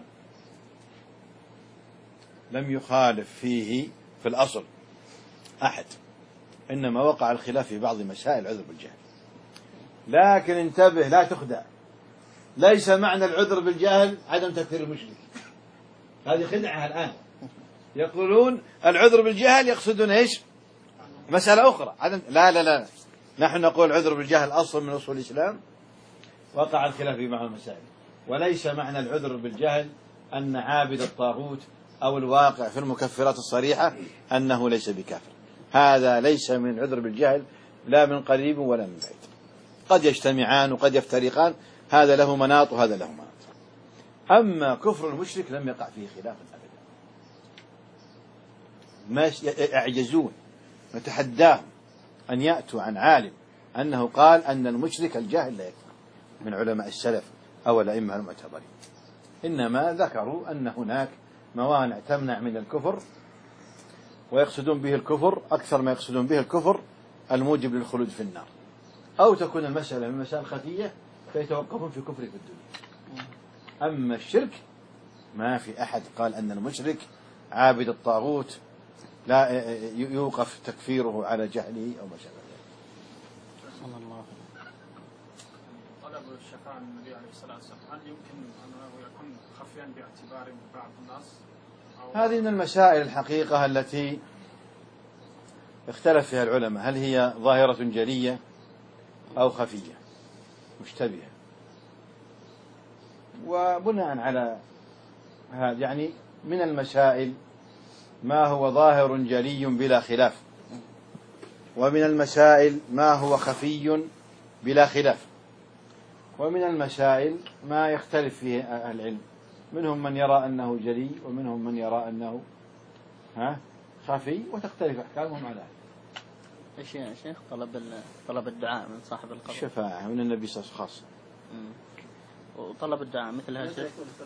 لم يخالف فيه في الأصل أحد، إنما وقع الخلاف في بعض مسائل العذر بالجهل. لكن انتبه لا تخدع، ليس معنى العذر بالجهل عدم تكفير المشرك، هذه خدعة الآن. يقولون العذر بالجهل يقصدون إيش؟ مسألة أخرى عدم. لا نحن نقول العذر بالجهل أصل من أصول الإسلام، وقع الخلاف في بعض المسائل. وليس معنى العذر بالجهل أن عابد الطاغوت أو الواقع في المكفرات الصريحة أنه ليس بكافر. هذا ليس من عذر بالجهل لا من قريب ولا من بعيد، قد يجتمعان وقد يفترقان، هذا له مناط وهذا له مناط. أما كفر المشرك لم يقع فيه خلاف أبدا، ما يعجزون، نتحداهم أن يأتوا عن عالم أنه قال أن المشرك الجاهل لا يكفر من علماء السلف أو الأئمة المعتبرين. إنما ذكروا أن هناك موانع تمنع من الكفر، ويقصدون به الكفر أكثر ما يقصدون به الكفر الموجب للخلود في النار، أو تكون المسألة من مسائل خفية فيتوقفون في كفر في الدنيا. أما الشرك ما في أحد قال أن المشرك عابد الطاغوت لا يوقف تكفيره على جهله أو ما شابه ذلك. طلب الشفاعة من النبي عليه الصلاة والسلام هل يمكن أن يكون خفيا باعتبار بعض الناس؟ هذه من المسائل الحقيقة التي اختلف فيها العلماء، هل هي ظاهرة جلية أو خفية مشتبهة. وبناء على هذا يعني من المسائل ما هو ظاهر جلي بلا خلاف، ومن المسائل ما هو خفي بلا خلاف، ومن المسائل ما يختلف فيه أهل العلم، منهم من يرى أنه جلي ومنهم من يرى أنه خفي، وتختلف أحكامهم على هذا. إيش يا شيخ طلب الدعاء من صاحب القبر؟ الشفاعة من النبي صلى الله عليه وسلم خاصة. وطلب الدعاء مثل هذا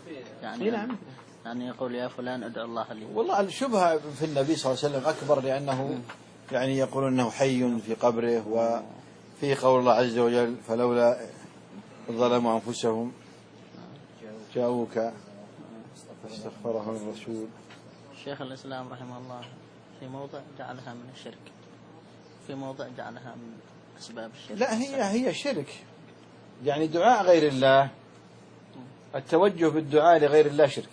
يعني يقول يا فلان ادعو الله لي. والله الشبهة في النبي صلى الله عليه وسلم أكبر، لأنه يعني يقولون أنه حي في قبره، وفي قول الله عز وجل فلولا ظلموا أنفسهم جاءوك فاستغفرهم الرسول. شيخ الإسلام رحمه الله في موضع جعلها من الشرك، في موضع جعلها من أسباب الشرك. لا هي شرك، يعني دعاء غير الله، التوجه بالدعاء لغير الله شرك،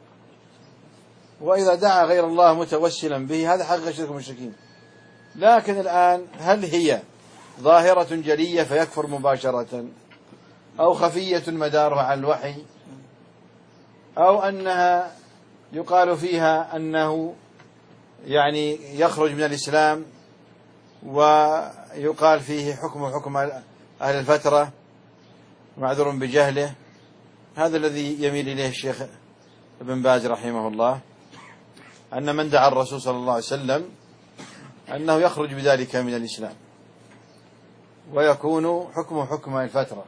وإذا دعا غير الله متوسلا به هذا حقيقة شرك المشركين. لكن الآن هل هي ظاهرة جلية فيكفر مباشرة، أو خفية مدارها على الوحي، أو أنها يقال فيها أنه يعني يخرج من الإسلام ويقال فيه حكم أهل الفترة معذور بجهله. هذا الذي يميل إليه الشيخ ابن باز رحمه الله، أن من دعا الرسول صلى الله عليه وسلم أنه يخرج بذلك من الإسلام ويكون حكمه حكم الفترة،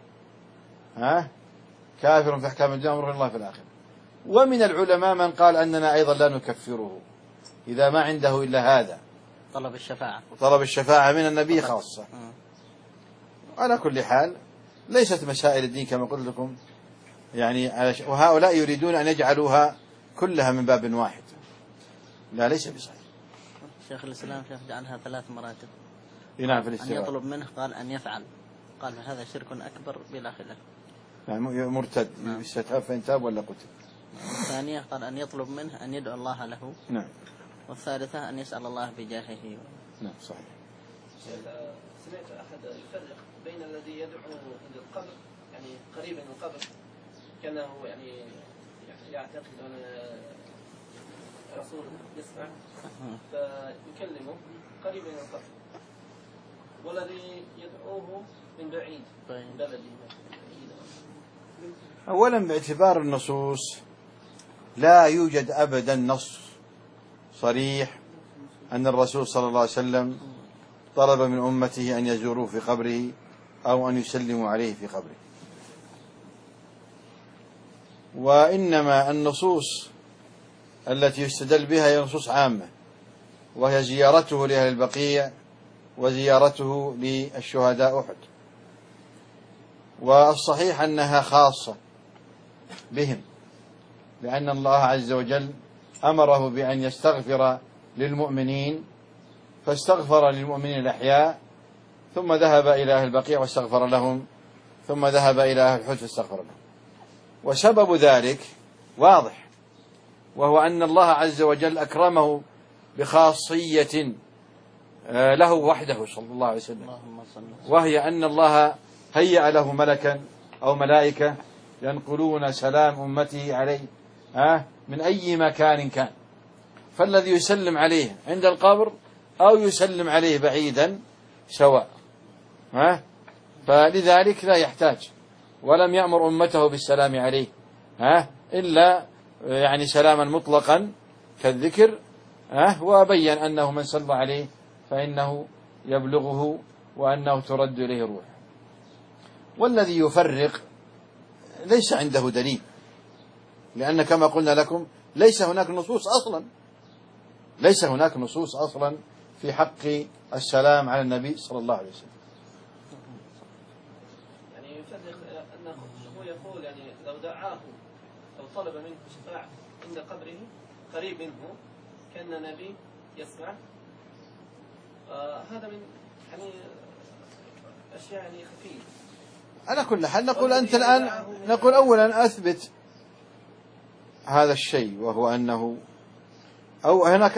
كافر في أحكام الدنيا أمر الله في الآخرة. ومن العلماء من قال أننا أيضا لا نكفره إذا ما عنده إلا هذا، طلب الشفاعة من النبي خاصة. على كل حال ليست مسائل الدين كما قلت لكم يعني وهؤلاء يريدون أن يجعلوها كلها من باب واحد. لا، ليس بصحيح. شيخ الإسلام جعلها 3 مراتب. نعم، في أن الاستواء. يطلب منه قال أن يفعل، قال هذا شرك أكبر بلا خلاف. يعني مرتد يستتاب فإن تاب ولا قتل. الثانية قال أن يطلب منه أن يدعو الله له. نعم. والثالثة أن يسأل الله بجاهه. نعم صحيح. سمعت أحد يفرق بين الذي يدعو عند القبر يعني قريب من القبر كأنه يعني يعتقد أن رسول يسمع فيكلمه قريب من القبر، والذي يدعوه من بعيد من بلده. أولا باعتبار النصوص لا يوجد أبدا نص صريح أن الرسول صلى الله عليه وسلم طلب من أمته أن يزوروه في قبره أو أن يسلموا عليه في قبره. وإنما النصوص التي يستدل بها هي نصوص عامة، وهي زيارته لأهل البقيع وزيارته للشهداء أحد، والصحيح أنها خاصة بهم، لأن الله عز وجل أمره بأن يستغفر للمؤمنين، فاستغفر للمؤمنين الأحياء ثم ذهب إلى أهل البقيع واستغفر لهم، ثم ذهب إلى أهل الحج فاستغفر لهم. وسبب ذلك واضح، وهو أن الله عز وجل أكرمه بخاصية له وحده صلى الله عليه وسلم، وهي أن الله هيأ له ملكا أو ملائكة ينقلون سلام أمته عليه من أي مكان كان، فالذي يسلم عليه عند القبر أو يسلم عليه بعيدا سواء. فلذلك لا يحتاج، ولم يأمر أمته بالسلام عليه إلا يعني سلاما مطلقا كالذكر، وبين أنه من صلى عليه فإنه يبلغه وأنه ترد إليه روح. والذي يفرق ليس عنده دليل، لأن كما قلنا لكم ليس هناك نصوص أصلا في حق السلام على النبي صلى الله عليه وسلم. يعني يفرق أنه هو يقول يعني لو دعاه أو طلب منه شفاعة عند قبره قريب منه كان النبي يسمع، هذا من يعني أشياء يعني خفيفة. على كل حال نقول أنت الآن نقول أولا أثبت هذا الشيء، وهو أنه هناك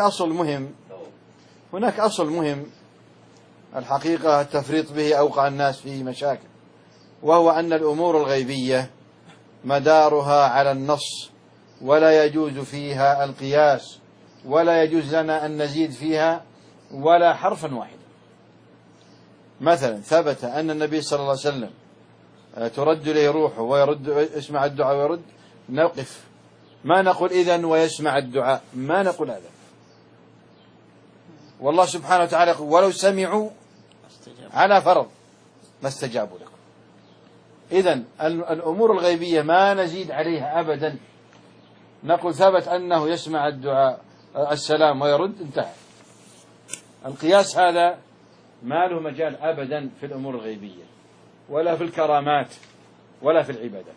أصل مهم الحقيقة التفريط به أوقع الناس في مشاكل، وهو أن الأمور الغيبية مدارها على النص، ولا يجوز فيها القياس، ولا يجوز لنا أن نزيد فيها ولا حرفا واحدا. مثلا ثبت أن النبي صلى الله عليه وسلم ترد إليه روحه ويرد، يسمع الدعاء ويرد، نقف، ما نقول إذن ويسمع الدعاء، ما نقول هذا. والله سبحانه وتعالى يقول ولو سمعوا على فرض ما استجابوا لكم. إذن الأمور الغيبية ما نزيد عليها أبدا، نقول ثبت أنه يسمع الدعاء السلام ويرد، انتهى. القياس هذا ما له مجال أبدا في الأمور الغيبية، ولا في الكرامات، ولا في العبادات.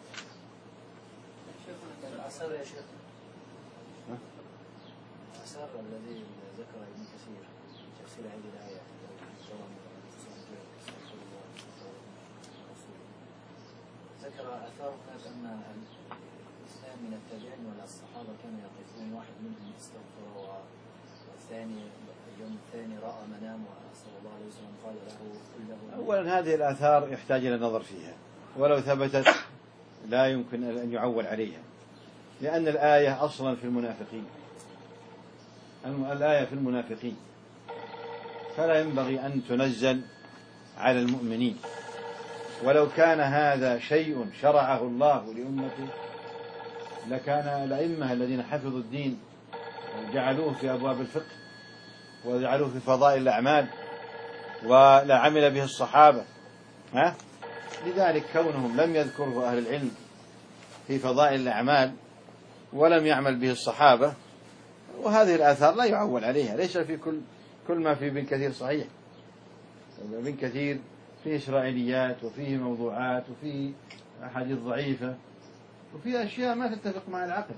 الأثر الذي ذكر ابن كثير تفسير هذه الآية ذكر آثار كانت أن الإسلام من التابعين ولا الصحابة كانوا يقفون، واحد منهم استغفر، والثاني اليوم الثاني رأى منام صلى الله عليه وسلم قال له قل له. أولا هذه الآثار يحتاج إلى النظر فيها، ولو ثبتت لا يمكن أن يعول عليها، لأن الآية أصلا في المنافقين، الآية في المنافقين، فلا ينبغي أن تنزل على المؤمنين. ولو كان هذا شيء شرعه الله لأمته لكان الأئمة الذين حفظوا الدين جعلوه في أبواب الفقه وجعلوه في فضائل الأعمال ولا عمل به الصحابة. لذلك كونهم لم يذكره أهل العلم في فضائل الأعمال ولم يعمل به الصحابة، وهذه الآثار لا يعول عليها. ليس في كل ما في ابن كثير صحيح، ابن كثير فيه إسرائيليات وفيه موضوعات وفيه أحاديث ضعيفة، وفي أشياء ما تتفق مع العقل.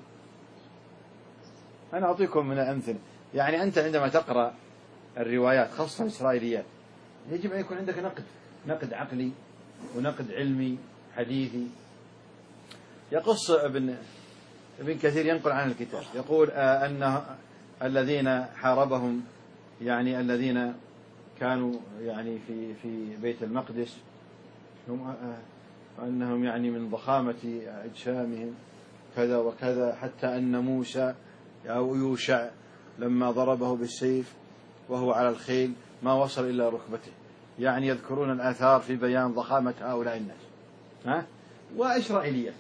أنا أعطيكم من الأمثلة. يعني أنت عندما تقرأ الروايات خاصة الإسرائيليات يجب أن يكون عندك نقد عقلي ونقد علمي حديثي. يقص ابن كثير ينقل عن الكتاب يقول أن الذين حاربهم يعني الذين كانوا يعني في بيت المقدس هم أنهم يعني من ضخامة أجسامهم كذا وكذا، حتى أن موسى أو يوشع لما ضربه بالسيف وهو على الخيل ما وصل إلى ركبته. يعني يذكرون الآثار في بيان ضخامة هؤلاء الناس. وإسرائيليات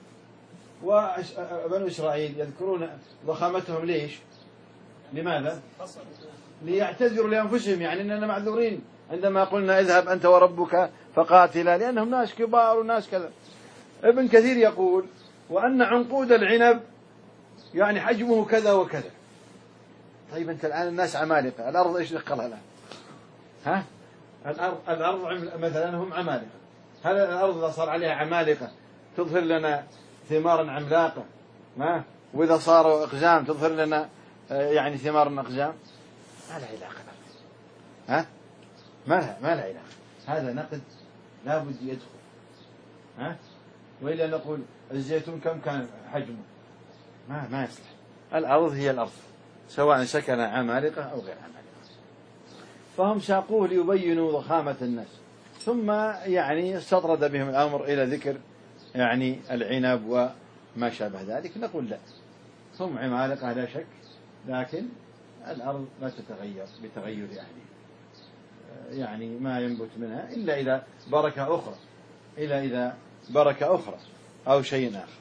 وبنو إسرائيل يذكرون ضخامتهم ليش؟ لماذا؟ ليعتذروا لأنفسهم، يعني أننا معذورين عندما قلنا اذهب أنت وربك فقاتلا، لأنهم ناس كبار وناس كذا. ابن كثير يقول وأن عنقود العنب يعني حجمه كذا وكذا. طيب أنت الآن الناس عمالقة، الأرض إيش دخلها الآن؟ الأرض مثلا هم عمالقة، هل الأرض إذا صار عليها عمالقة تظهر لنا ثمارا عملاقة؟ وإذا صاروا أقزام تظهر لنا يعني ثمار أقزام؟ ما لها علاقة. ما لها علاقة. هذا نقد لا بد يدخل. وإلا نقول الزيتون كم كان حجمه؟ ما يصلح. الأرض هي الأرض سواء سكن عمالقة أو غير عمالقة. فهم ساقوه ليبينوا ضخامة الناس، ثم يعني استطرد بهم الأمر إلى ذكر يعني العنب وما شابه ذلك. نقول لا، هم عمالقة لا شك، لكن الأرض لا تتغير بتغير أهلها، يعني ما ينبت منها إلا إذا بركة أخرى أو شيء آخر.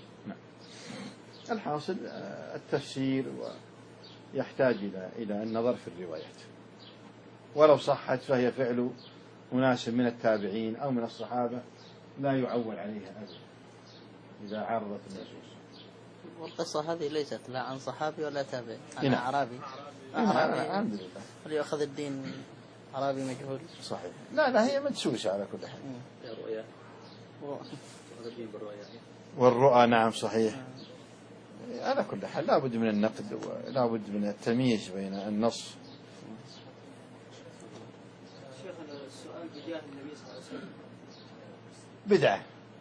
الحاصل التفسير يحتاج إلى النظر في الروايات، ولو صحت فهي فعل مناسب من التابعين أو من الصحابة لا يعول عليها أبدا إذا عرضت النصوص. والقصة هذه ليست لا عن صحابي ولا تابعي، عن أعرابي. الحمد لله. ليأخذ الدين أعرابي مجهول. صحيح. لا هي مدسوسة على كل حال. والرؤى نعم صحيح. على كل حال لا بد من النقد ولا بد من التمييز بين النص. شيخنا السؤال بجاه النبي صلى الله عليه وسلم بدعة.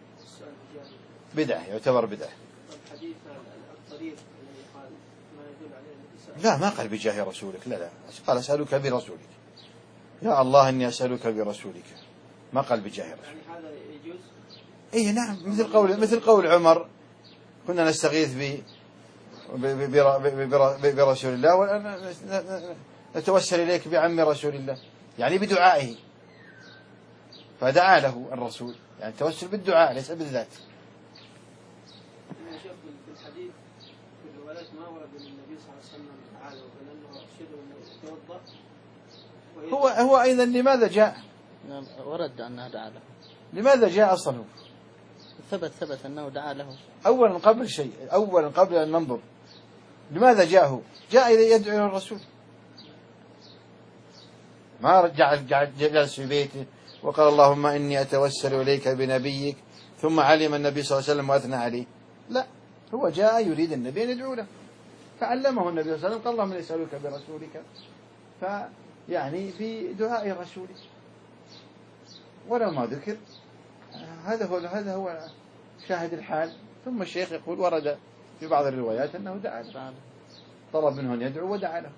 بدعة يعتبر بدعة. الحديث الطريق الذي قال ما يدل عليه لا ما قال بجاه رسولك، لا قال أسألك برسولك، يا الله إني أسألك برسولك، ما قال بجاه رسولك. يعني هذا يجوز؟ إيه نعم، مثل قول عمر كنا نستغيث برسول الله ونتوسل إليك بعم رسول الله، يعني بدعائه، فدعا له الرسول، يعني توسل بالدعاء ليس بالذات. في الحديث في الروايات ما ورد من النبي صلى الله عليه وسلم تعالى وأنه أرشده أنه يتوضأ. هو أيضا لماذا جاء؟ ورد أنه دعا له. لماذا جاء أصلا؟ ثبت أنه دعا له. أولا قبل أن ننظر لماذا جاء يدعو إلى الرسول، ما رجع جلس في بيته وقال اللهم إني أتوسل إليك بنبيك ثم علم النبي صلى الله عليه وسلم وأثنى عليه. لا، هو جاء يريد النبي أن يدعو له، فعلمه النبي صلى الله عليه وسلم قال اللهم يسألك برسولك، فيعني في دعاء الرسول ولو ما ذكر. هذا هو شاهد الحال. ثم الشيخ يقول ورد في بعض الروايات أنه دعا له، طلب منه أن يدعو ودعا له.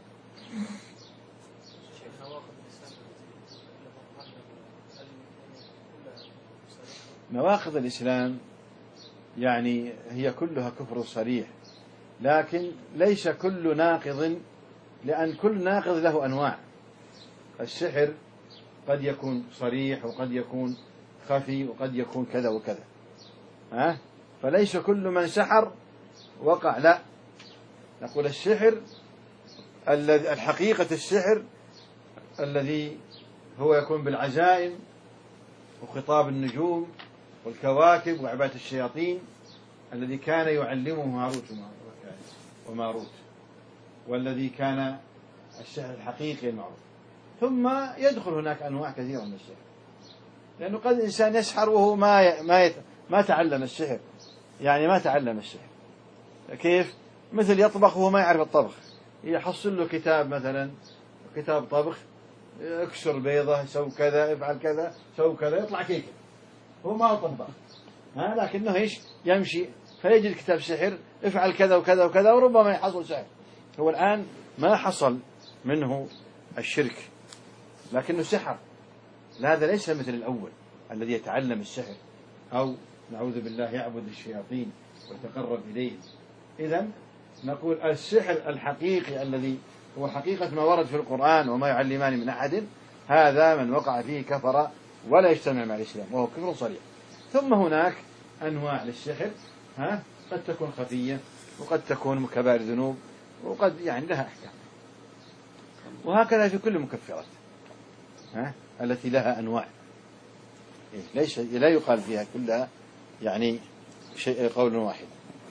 نواقض الإسلام يعني هي كلها كفر صريح، لكن ليس كل ناقض، لأن كل ناقض له أنواع. السحر قد يكون صريح وقد يكون خفي وقد يكون كذا وكذا، فليس كل من سحر وقع. لا، نقول السحر الحقيقة السحر الذي هو يكون بالعزائم وخطاب النجوم والكواكب وعبادة الشياطين الذي كان يعلمه هاروت وماروت، والذي كان السحر الحقيقي المعروف. ثم يدخل هناك أنواع كثيرة من السحر، لأنه قد إنسان يسحر وهو ما تعلم السحر، يعني ما تعلم السحر. كيف؟ مثل يطبخ وهو ما يعرف الطبخ، يحصل له كتاب مثلا، كتاب طبخ، اكسر بيضة، سو كذا، افعل كذا، سو كذا، يطلع كيكة. هو ما هو طباخ، لكنه ايش؟ يمشي فيجد كتاب سحر، افعل كذا وكذا وكذا، وربما يحصل سحر. هو الآن ما حصل منه الشرك، لكنه سحر. هذا ليس مثل الأول الذي يتعلم السحر أو نعوذ بالله يعبد الشياطين ويتقرب إليهم. إذن نقول السحر الحقيقي الذي هو حقيقة ما ورد في القرآن وما يعلمان من أحد، هذا من وقع فيه كفر ولا يجتمع مع الإسلام، وهو كفر صريح. ثم هناك أنواع للسحر، قد تكون خفية، وقد تكون كبائر ذنوب، وقد يعني لها أحكام. وهكذا في كل المكفرات التي لها أنواع، ليس لا يقال فيها كلها يعني شيء قول واحد.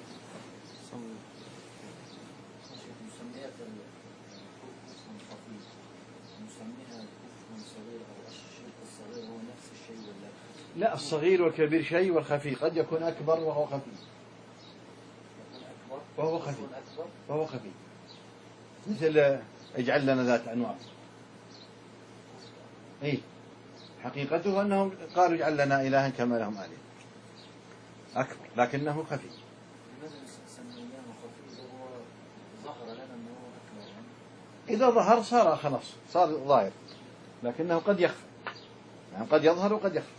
مسميات نسميها كفر صغير أو الشرك الصغير هو نفس الشيء ولا؟ لا، الصغير والكبير شيء، والخفي قد يكون أكبر وهو خفي. وهو خفي، وهو خفي، مثل اجعل لنا ذات أنواع. حقيقته أنهم قالوا اجعل لنا إلها كما لهم آلهة، أكبر لكنه خفي. لماذا سميناه خفي وهو ظهر لنا أنه أكبر؟ إذا ظهر صار خلاص، صار ظاهر، لكنه قد يخفى، يعني قد يظهر وقد يخفى.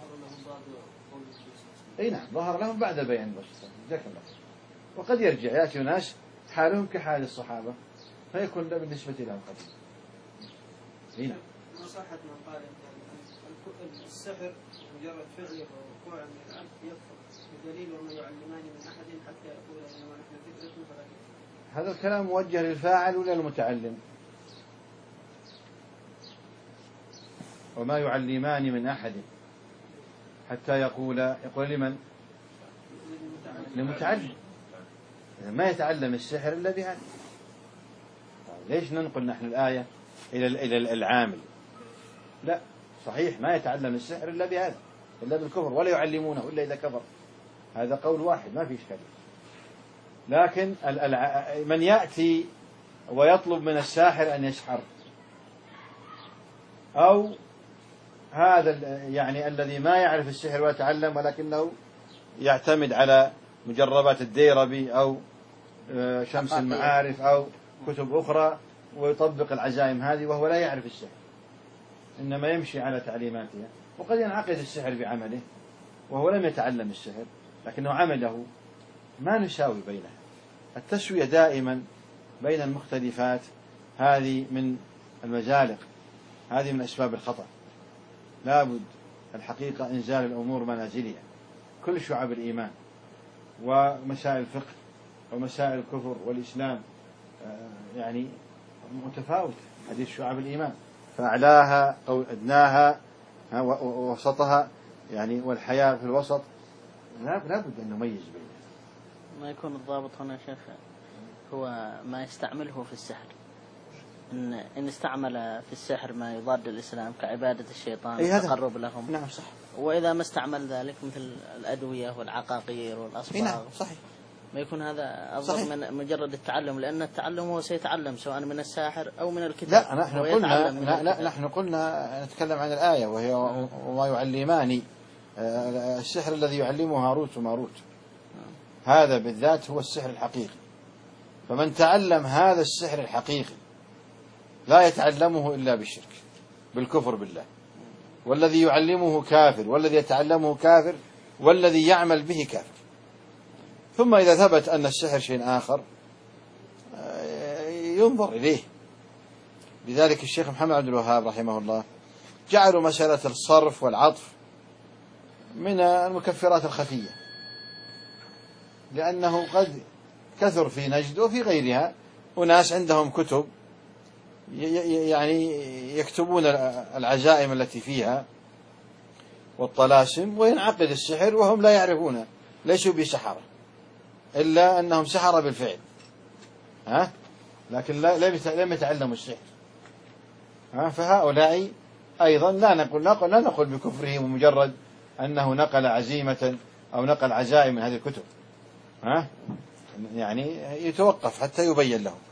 نعم، ظهر لهم بعد بيان البشر، جزاك الله. وقد يرجع يأتي ناس حالهم كحال الصحابة فيكون بالنسبة لهم خفي. نعم. ما صحت من قال أن السحر مجرد فعله ووقوع من العبد يكفر بدليل وما يعلمان من أحد حتى يقول إنما نحن فتنة فلا تكفر. هذا الكلام موجه للفاعل ولا للمتعلم؟ وما يعلمان من أحد حتى يقول لمن؟ للمتعلم. ما يتعلم السحر إلا بهذا. ليش ننقل نحن الآية إلى العامل؟ لا، صحيح ما يتعلم السحر إلا بهذا، إلا بالكفر، ولا يعلمونه إلا إذا كفر. هذا قول واحد ما في إشكال. لكن من يأتي ويطلب من الساحر أن يسحر، أو هذا يعني الذي ما يعرف السحر ويتعلم ولكنه يعتمد على مجربات الديربي أو شمس المعارف أو كتب أخرى ويطبق العزائم هذه وهو لا يعرف السحر، إنما يمشي على تعليماتها، وقد ينعقد السحر بعمله وهو لم يتعلم السحر لكنه عمله. ما نساوي بينها، التسوية دائما بين المختلفات هذه من المزالق، هذه من أسباب الخطأ. لابد الحقيقة إنزال الأمور منازلها، كل شعب الإيمان ومسائل الفقه ومسائل الكفر والإسلام يعني متفاوتة. هذه شعب الإيمان، فأعلاها أو أدناها ووسطها يعني، والحياة في الوسط. لابد أن نميز بينها. ما يكون الضابط هنا شيخ هو ما يستعمله في السحر، إن استعمل في السحر ما يضاد الإسلام كعبادة الشيطان والتقرب لهم. نعم صح. وإذا ما استعمل ذلك مثل الأدوية والعقاقير والأصباغ. نعم صحيح. ما يكون هذا أفضل من مجرد التعلم، لأن التعلم هو سيتعلم سواء من الساحر أو من الكتاب. لا، نحن قلنا نتكلم عن الآية وهي وما يعلمان، السحر الذي يعلمه هاروت وماروت، هذا بالذات هو السحر الحقيقي. فمن تعلم هذا السحر الحقيقي لا يتعلمه إلا بالشرك، بالكفر بالله، والذي يعلمه كافر، والذي يتعلمه كافر، والذي يعمل به كافر. ثم إذا ثبت أن السحر شيء آخر ينظر إليه. لذلك الشيخ محمد عبد الوهاب رحمه الله جعلوا مسألة الصرف والعطف من المكفرات الخفية، لأنه قد كثر في نجد وفي غيرها وناس عندهم كتب يعني يكتبون العزائم التي فيها والطلاسم، وينعقد السحر وهم لا يعرفون، ليسوا بسحرة إلا أنهم سحرة بالفعل، لكن لم يتعلموا السحر. فهؤلاء أيضا لا نقول بكفرهم مجرد أنه نقل عزيمة أو نقل عزائم من هذه الكتب، ها يعني يتوقف حتى يبين له.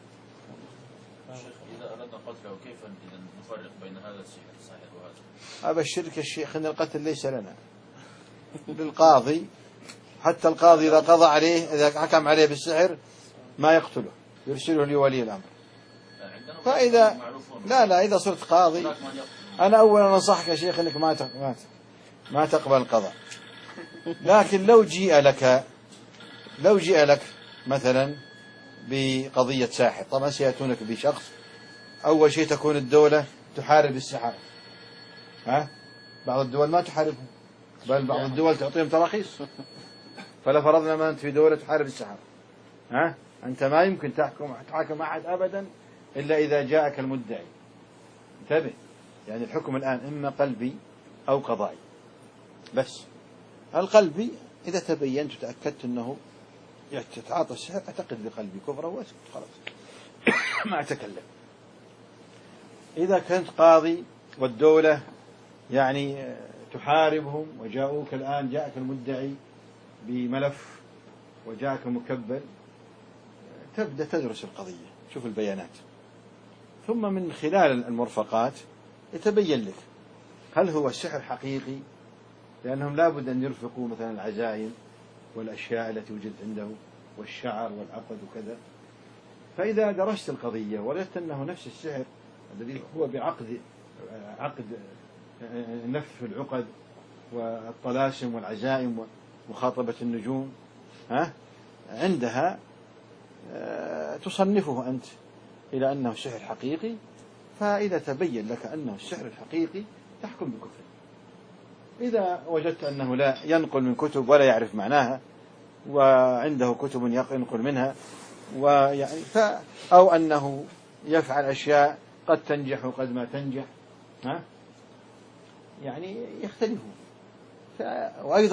إذا أردنا قتله كيف إذا نفرق بين هذا السحر الصحيح وهذا؟ أبشرك الشيخ أن القتل ليس لنا، للقاضي. حتى القاضي إذا قضى عليه، إذا حكم عليه بالسحر ما يقتله، يرسله لولي الأمر. فإذا لا إذا صرت قاضي، أنا أولا أنصحك يا شيخ أنك ما تقبل القضاء. لكن لو جيء لك مثلا بقضية ساحر، طبعا سيأتونك بشخص، أول شيء تكون الدولة تحارب السحرة. بعض الدول ما تحاربهم، بل بعض الدول تعطيهم تراخيص. فلا فرضنا ما أنت في دولة تحارب السحرة، أنت ما يمكن تحاكم أحد أبدا إلا إذا جاءك المدعي. انتبه، يعني الحكم الآن إما قلبي أو قضائي. بس القلبي إذا تبينت وتأكدت أنه يتعاطى السحر، أعتقد بقلبي كفره وأسكت خلاص ما أتكلم. إذا كنت قاضي والدولة يعني تحاربهم، وجاءوك الآن، جاءك المدعي بملف وجاءك مكبل، تبدأ تدرس القضية، شوف البيانات، ثم من خلال المرفقات يتبين لك هل هو السحر حقيقي، لأنهم لابد أن يرفقوا مثلا العزائم والأشياء التي وجدت عنده والشعر والعقد وكذا. فإذا درست القضية ورأيت أنه نفس السحر الذي هو عقد نف العقد والطلاسم والعزائم ومخاطبة النجوم، عندها تصنفه أنت إلى أنه سحر حقيقي. فإذا تبين لك أنه السحر الحقيقي تحكم بكفره. إذا وجدت أنه لا ينقل من كتب ولا يعرف معناها، وعنده كتب ينقل منها ويعني أو أنه يفعل أشياء قد تنجح وقد ما تنجح، يعني يختلفون. وأيضا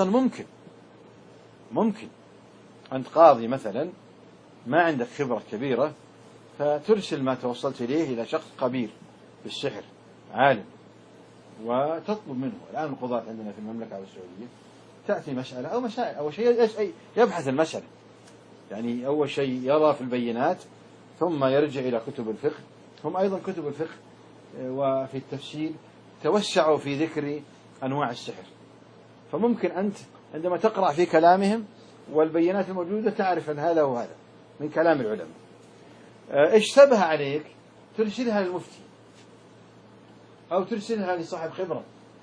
ممكن أنت قاضي مثلا ما عندك خبرة كبيرة، فترسل ما توصلت إليه إلى شخص خبير بالسحر عالم، وتطلب منه. الآن القضاة عندنا في المملكة العربية السعودية تأتي مسألة أو مسائل، أول شيء يبحث المسألة، يعني أول شيء يرى في البينات، ثم يرجع إلى كتب الفقه. هم أيضا كتب الفقه وفي التفسير توسعوا في ذكر أنواع السحر. فممكن أنت عندما تقرأ في كلامهم والبينات الموجودة تعرف أن هذا وهذا من كلام العلماء. اشتبه عليك ترسلها للمفتي أو ترسلها لصاحب خبرة،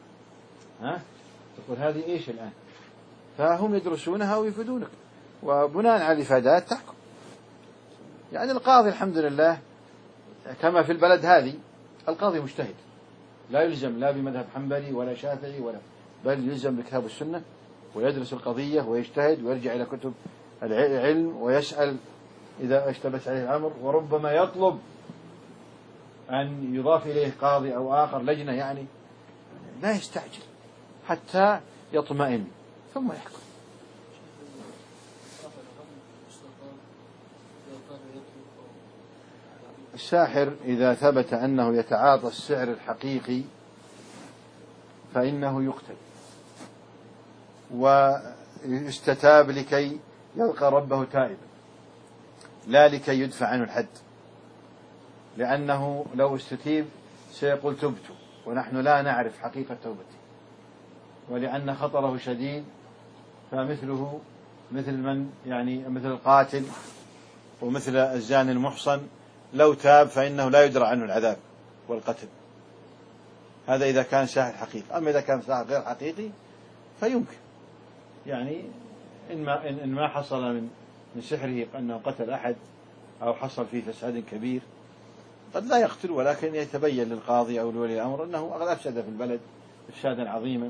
تقول هذه إيش الآن، فهم يدرسونها ويفيدونك، وبناء على الإفادات تحكم. يعني القاضي الحمد لله كما في البلد هذه القاضي مجتهد، لا يلزم لا بمذهب حنبلي ولا شافعي بل يلزم بكتاب السنة، ويدرس القضية ويجتهد ويرجع إلى كتب العلم ويسأل إذا اشتبت عليه الأمر، وربما يطلب أن يضاف إليه قاضي أو آخر لجنة، يعني لا يستعجل حتى يطمئن ثم يحكم. الساحر إذا ثبت أنه يتعاطى السحر الحقيقي فإنه يقتل ويستتاب لكي يلقى ربه تائبا، لا لكي يدفع عنه الحد، لأنه لو استتيب سيقول تبت، ونحن لا نعرف حقيقة توبته، ولأن خطره شديد. فمثله مثل القاتل ومثل الزاني المحصن لو تاب فإنه لا يدرى عنه العذاب والقتل. هذا إذا كان ساحر حقيقي. أما إذا كان ساحر غير حقيقي فيمكن، يعني إن ما حصل من سحره أنه قتل أحد أو حصل فيه فساد كبير قد لا يقتل، ولكن يتبين للقاضي أو لولي الأمر أنه قد أفسد في البلد إفسادا عظيما،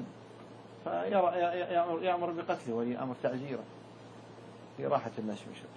فيأمر بقتله ولي الأمر تعزيرا لراحة الناس من شر.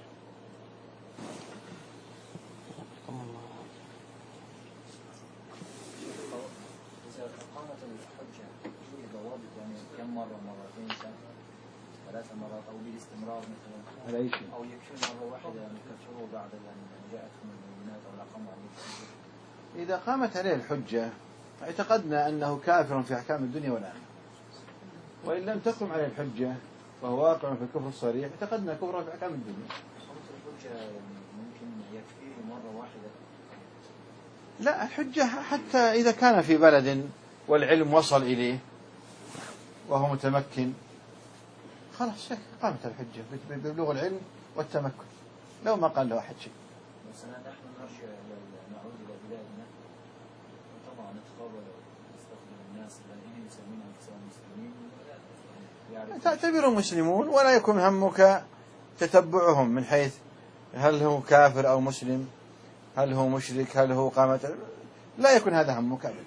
إذا قامت الحجة يوجد ضوابط، يعني كم مرة، مرتين، 3 مرات، أو بالاستمرار مثلا، على أي شيء، أو يكفي مرة واحدة نكفره بعد أن جاءتهم البينات أو الأقام عليه. إذا قامت عليه الحجة اعتقدنا أنه كافر في أحكام الدنيا والآخرة، وإن لم تقم عليه الحجة فهو واقع في الكفر الصريح اعتقدنا كفره في أحكام الدنيا. خمس الحجة ممكن يكفيه مرة واحدة. لا، الحجة حتى إذا كان في بلد والعلم وصل إليه وهو متمكن خلاص قامت الحجة ببلوغ العلم والتمكن لو ما قال له أحد شيء. مثلا نحن نعود إلى بلادنا وطبعا نتقابل ونستخدم الناس الذين يسمون أنفسهم مسلمين تعتبرهم مسلمون ولا يكون همك تتبعهم من حيث هل هو كافر أو مسلم، هل هو مشرك، هل هو قامت، لا يكون هذا همك أبدا.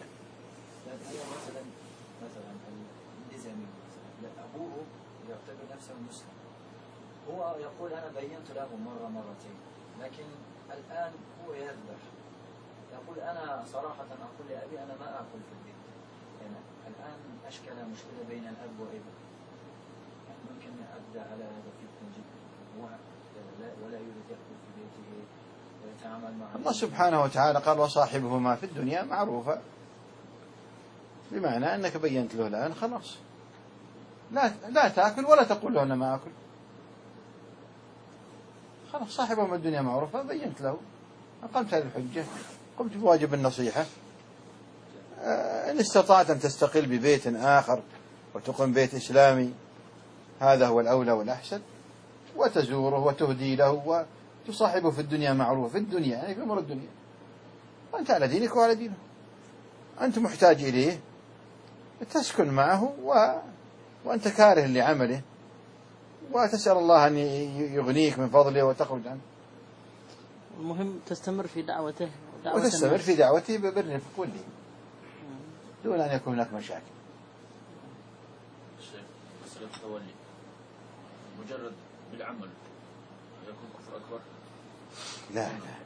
مثلا النزامي مثلا أبوه يعتبر نفسه مسلم، هو يقول أنا بينت له مرتين، لكن الآن هو يذبح، يقول أنا صراحة أقول لأبي أنا ما أكل في البيت، يعني الآن أشكل مشكلة بين الأب وابنه، ممكن أبدأ على هذا في التنجيب، هو ولا يريد يأكل في بيته ويتعامل مع الله سبحانه وتعالى قال وصاحبهما في الدنيا معروفة، بمعنى أنك بينت له الآن خلاص لا تأكل ولا تقول له أنا ما أكل، خلاص صاحبهما الدنيا معروفة، بينت له، أقمت هذه الحجة، قمت بواجب النصيحة. إن استطعت أن تستقل ببيت آخر وتقوم بيت إسلامي هذا هو الأولى والأحسن، وتزوره وتهدي له وتصاحبه في الدنيا معروف، في الدنيا يعني في أمور الدنيا، وأنت على دينك وعلى دينه، أنت محتاج إليه تسكن معه وأنت كاره لعمله وتسأل الله أن يغنيك من فضله وتخرج عنه. المهم تستمر في دعوته وتستمر في دعوته بالرفق واللين دون أن يكون هناك مشاكل. الشيخ مسألة التولي مجرد بالعمل يكون كفر أكبر؟ لا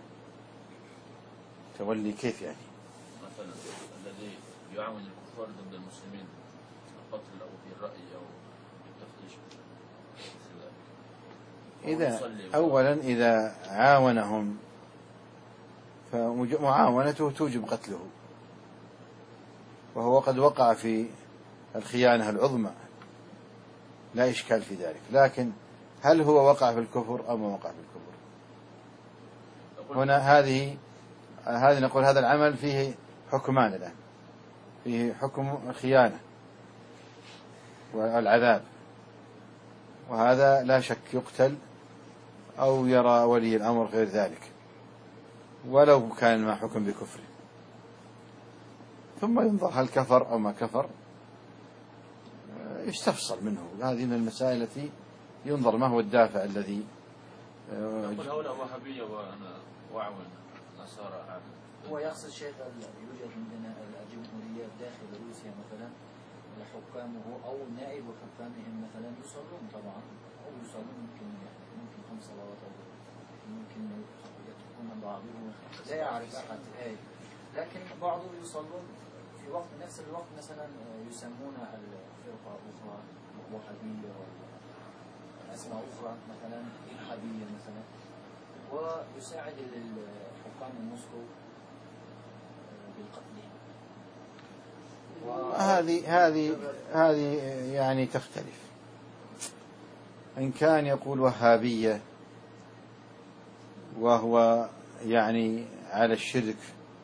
تولي كيف يعني؟ مثلا الذي يعاون الكفار ضد المسلمين القتل أو بالرأي أو بالتفتيش، أولا إذا عاونهم فمعاونته توجب قتله، وهو قد وقع في الخيانة العظمى لا إشكال في ذلك، لكن هل هو وقع في الكفر أو ما وقع في الكفر؟ هنا هذه نقول هذا العمل فيه حكمان الآن، فيه حكم الخيانة والعذاب، وهذا لا شك يقتل أو يرى ولي الأمر غير ذلك ولو كان ما حكم بكفره، ثم ينظر هل كفر أو ما كفر، يستفصل منه. هذه من المسائل التي ينظر ما هو الدافع الذي يقول هؤلاء وهابية وأنا وأعون نصارى عام. هو يقصد شيخ يوجد عندنا الجمهوريات داخل روسيا مثلا حكامه أو نائب حكامهم مثلا يصلون طبعا، أو يصلون ممكن 5 صلوات، ممكن يتركون بعضهم لا يعرف أحد لكن بعضهم يصلون في وقت نفس الوقت مثلا يسمون الفرقة أخرى وهابية أسماء أخرى مثلا إرهابية مثلا، ويساعد الحكام الموسكو بالقتل. هذه يعني تختلف. إن كان يقول وهابية وهو يعني على الشرك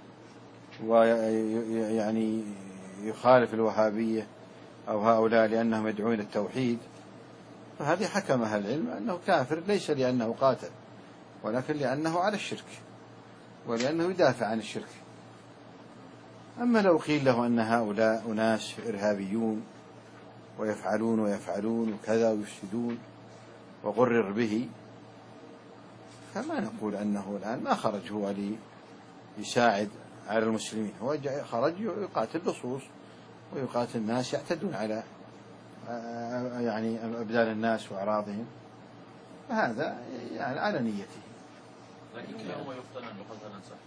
ويعني يخالف الوهابية أو هؤلاء لأنهم يدعون التوحيد، فهذه حكم أهل العلم أنه كافر، ليس لأنه قاتل ولكن لأنه على الشرك ولأنه يدافع عن الشرك. أما لو قيل له أن هؤلاء أناس إرهابيون ويفعلون وكذا ويفسدون وغرر به، فما نقول أنه الآن ما خرج هو ليساعد على المسلمين، هو خرج يقاتل لصوص ويقاتل الناس يعتدون على يعني أبدان الناس وأعراضهم، فهذا يعني على نيته. لكن كلاهما يفتن أن يقتل صح.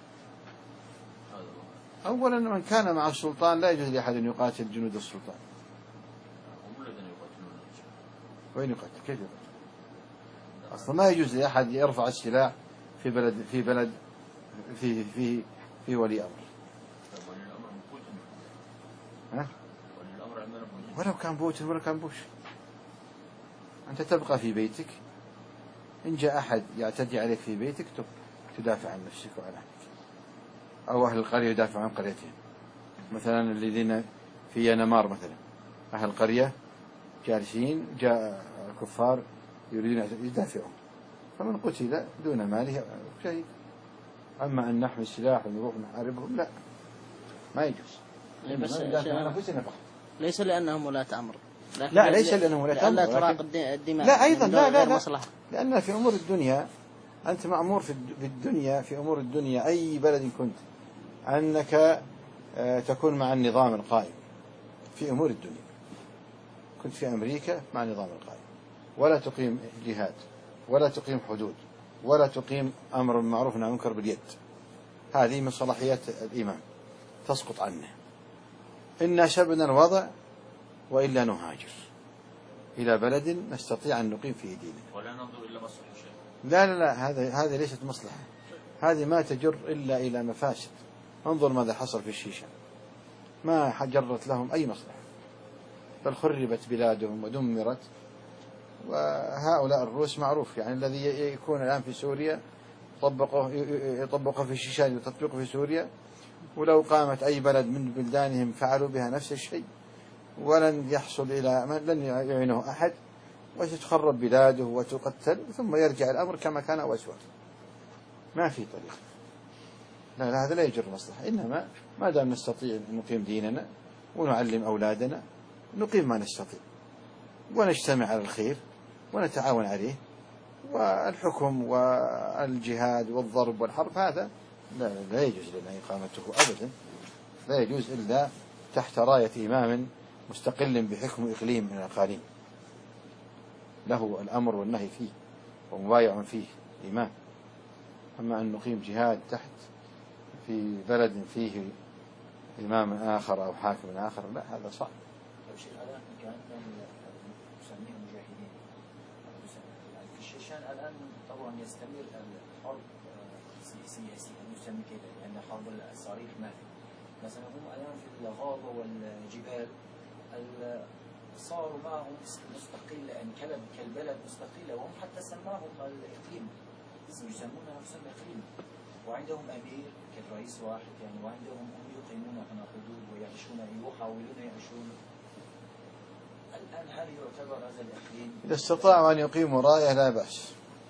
أولا من كان مع السلطان لا يجوز لأحد أن يقاتل جنود السلطان. هم الذين يقاتلون. وين يقاتل؟ كيف يقاتل؟ أصلا ما يجوز لأحد يرفع السلاح في بلد في ولي أمر. ولي الأمر بوتين. ها؟ ولي الأمر عندنا بوتين. ولو كان بوتين ولا كان بوش، أنت تبقى في بيتك، إن جاء أحد يعتدي عليك في بيتك تدافع عن نفسك وعن أهلك، أو أهل القرية يدافع عن قريتهم. مثلا الذين في ينمار مثلا، أهل القرية جالسين، جاء كفار يريدون يدافعون، فمن قتل دون ماله شيء. أما أن نحمل السلاح ونروح نحاربهم لا، ما يجوز. بس ليس لأنهم ولاة أمر، لا ليس لأنهم ولاة أمر، لا تراق الدماء. لا أيضا لا مصلحة. لأن في أمور الدنيا أنت مأمور في الدنيا، في أمور الدنيا أي بلد كنت أنك تكون مع النظام القائم في أمور الدنيا. كنت في أمريكا مع النظام القائم، ولا تقيم جهاد، ولا تقيم حدود، ولا تقيم أمر بالمعروف والنهي عن المنكر باليد. هذه من صلاحيات الإمام تسقط عنه. إن شبنا الوضع وإلا نهاجر إلى بلد نستطيع أن نقيم فيه ديننا، ولا ننظر إلا مصلحة شيء. لا هذه ليست مصلحة، هذه ما تجر إلا إلى مفاسد. انظر ماذا حصل في الشيشان، ما جرت لهم أي مصلحة، بل خربت بلادهم ودمرت. وهؤلاء الروس معروف يعني الذي يكون الآن في سوريا يطبقه في الشيشان وتطبيقه في سوريا، ولو قامت أي بلد من بلدانهم فعلوا بها نفس الشيء ولن يحصل إلى لن يعينه أحد، وتتخرب بلاده وتقتل، ثم يرجع الأمر كما كان أو أسوأ. ما في طريق. لا هذا لا يجر مصلحة. إنما ما دام نستطيع أن نقيم ديننا ونعلم أولادنا، نقيم ما نستطيع ونجتمع على الخير ونتعاون عليه. والحكم والجهاد والضرب والحرب هذا لا يجوز لنا إقامته أبدا، لا يجوز إلا تحت راية إمام مستقل بحكم إقليم من الأقاليم، له الأمر والنهي فيه ومبايع فيه إمام. أما أن نقيم جهاد تحت في بلد فيه إمام آخر أو حاكم آخر، لا هذا صعب. الآن كأنهم نسميهم مجاهدين في الشيشان. الآن طبعا يستمر الحرب سياسية نسمي كذا، لأن حرب الصريح ما في. مثلا هم الآن في الغابة والجبال صاروا معهم مستقلة، يعني كالبلد مستقلة، وهم حتى سماهم الإقليم، يسمون نفسهم إقليم، وعندهم أمير كالرئيس واحد يعني، وعندهم هم يقيمون على حدود ويعيشون يحاولون يعيشون. الآن هل يعتبر هذا الإقليم؟ إذا استطاعوا أن يقيموا راية لا بأس.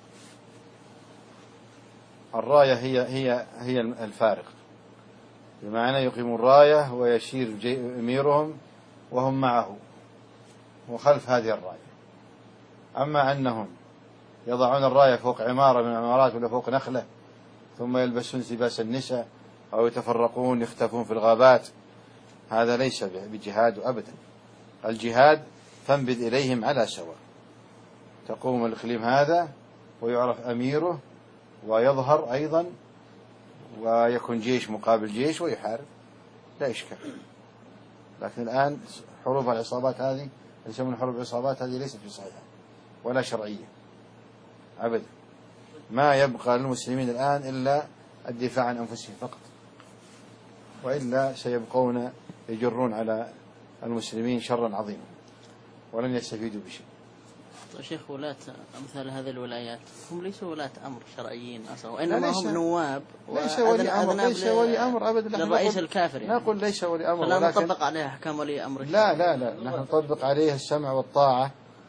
الراية هي الفارق، بمعنى يقيموا الراية ويشير أميرهم وهم معه وخلف هذه الراية. أما أنهم يضعون الراية فوق عمارة من العمارات ولا فوق نخلة ثم يلبسون لباس النساء أو يتفرقون يختفون في الغابات، هذا ليس بجهاد أبدا. الجهاد فانبذ إليهم على سواء، تقوم الإقليم هذا ويعرف أميره ويظهر أيضا ويكون جيش مقابل جيش ويحارب، لا إشكال. لكن الآن حروب العصابات هذه يسمون حروب العصابات هذه ليست بصحيحة ولا شرعية أبدا. ما يبقى للمسلمين الآن إلا الدفاع عن أنفسهم فقط، وإلا سيبقون يجرون على المسلمين شرا عظيما ولن يستفيدوا بشيء. شيخ، ولاة أمثال هذه الولايات هم ليسوا ولاة أمر شرعيين أصلا، وإنما هم نواب ليس ولي أمر أبدا للرئيس الكافر يعني. نقول ليس ولي أمر، فلا نطبق عليه أحكام ولي أمر. لا نحن نطبق عليه السمع والطاعة،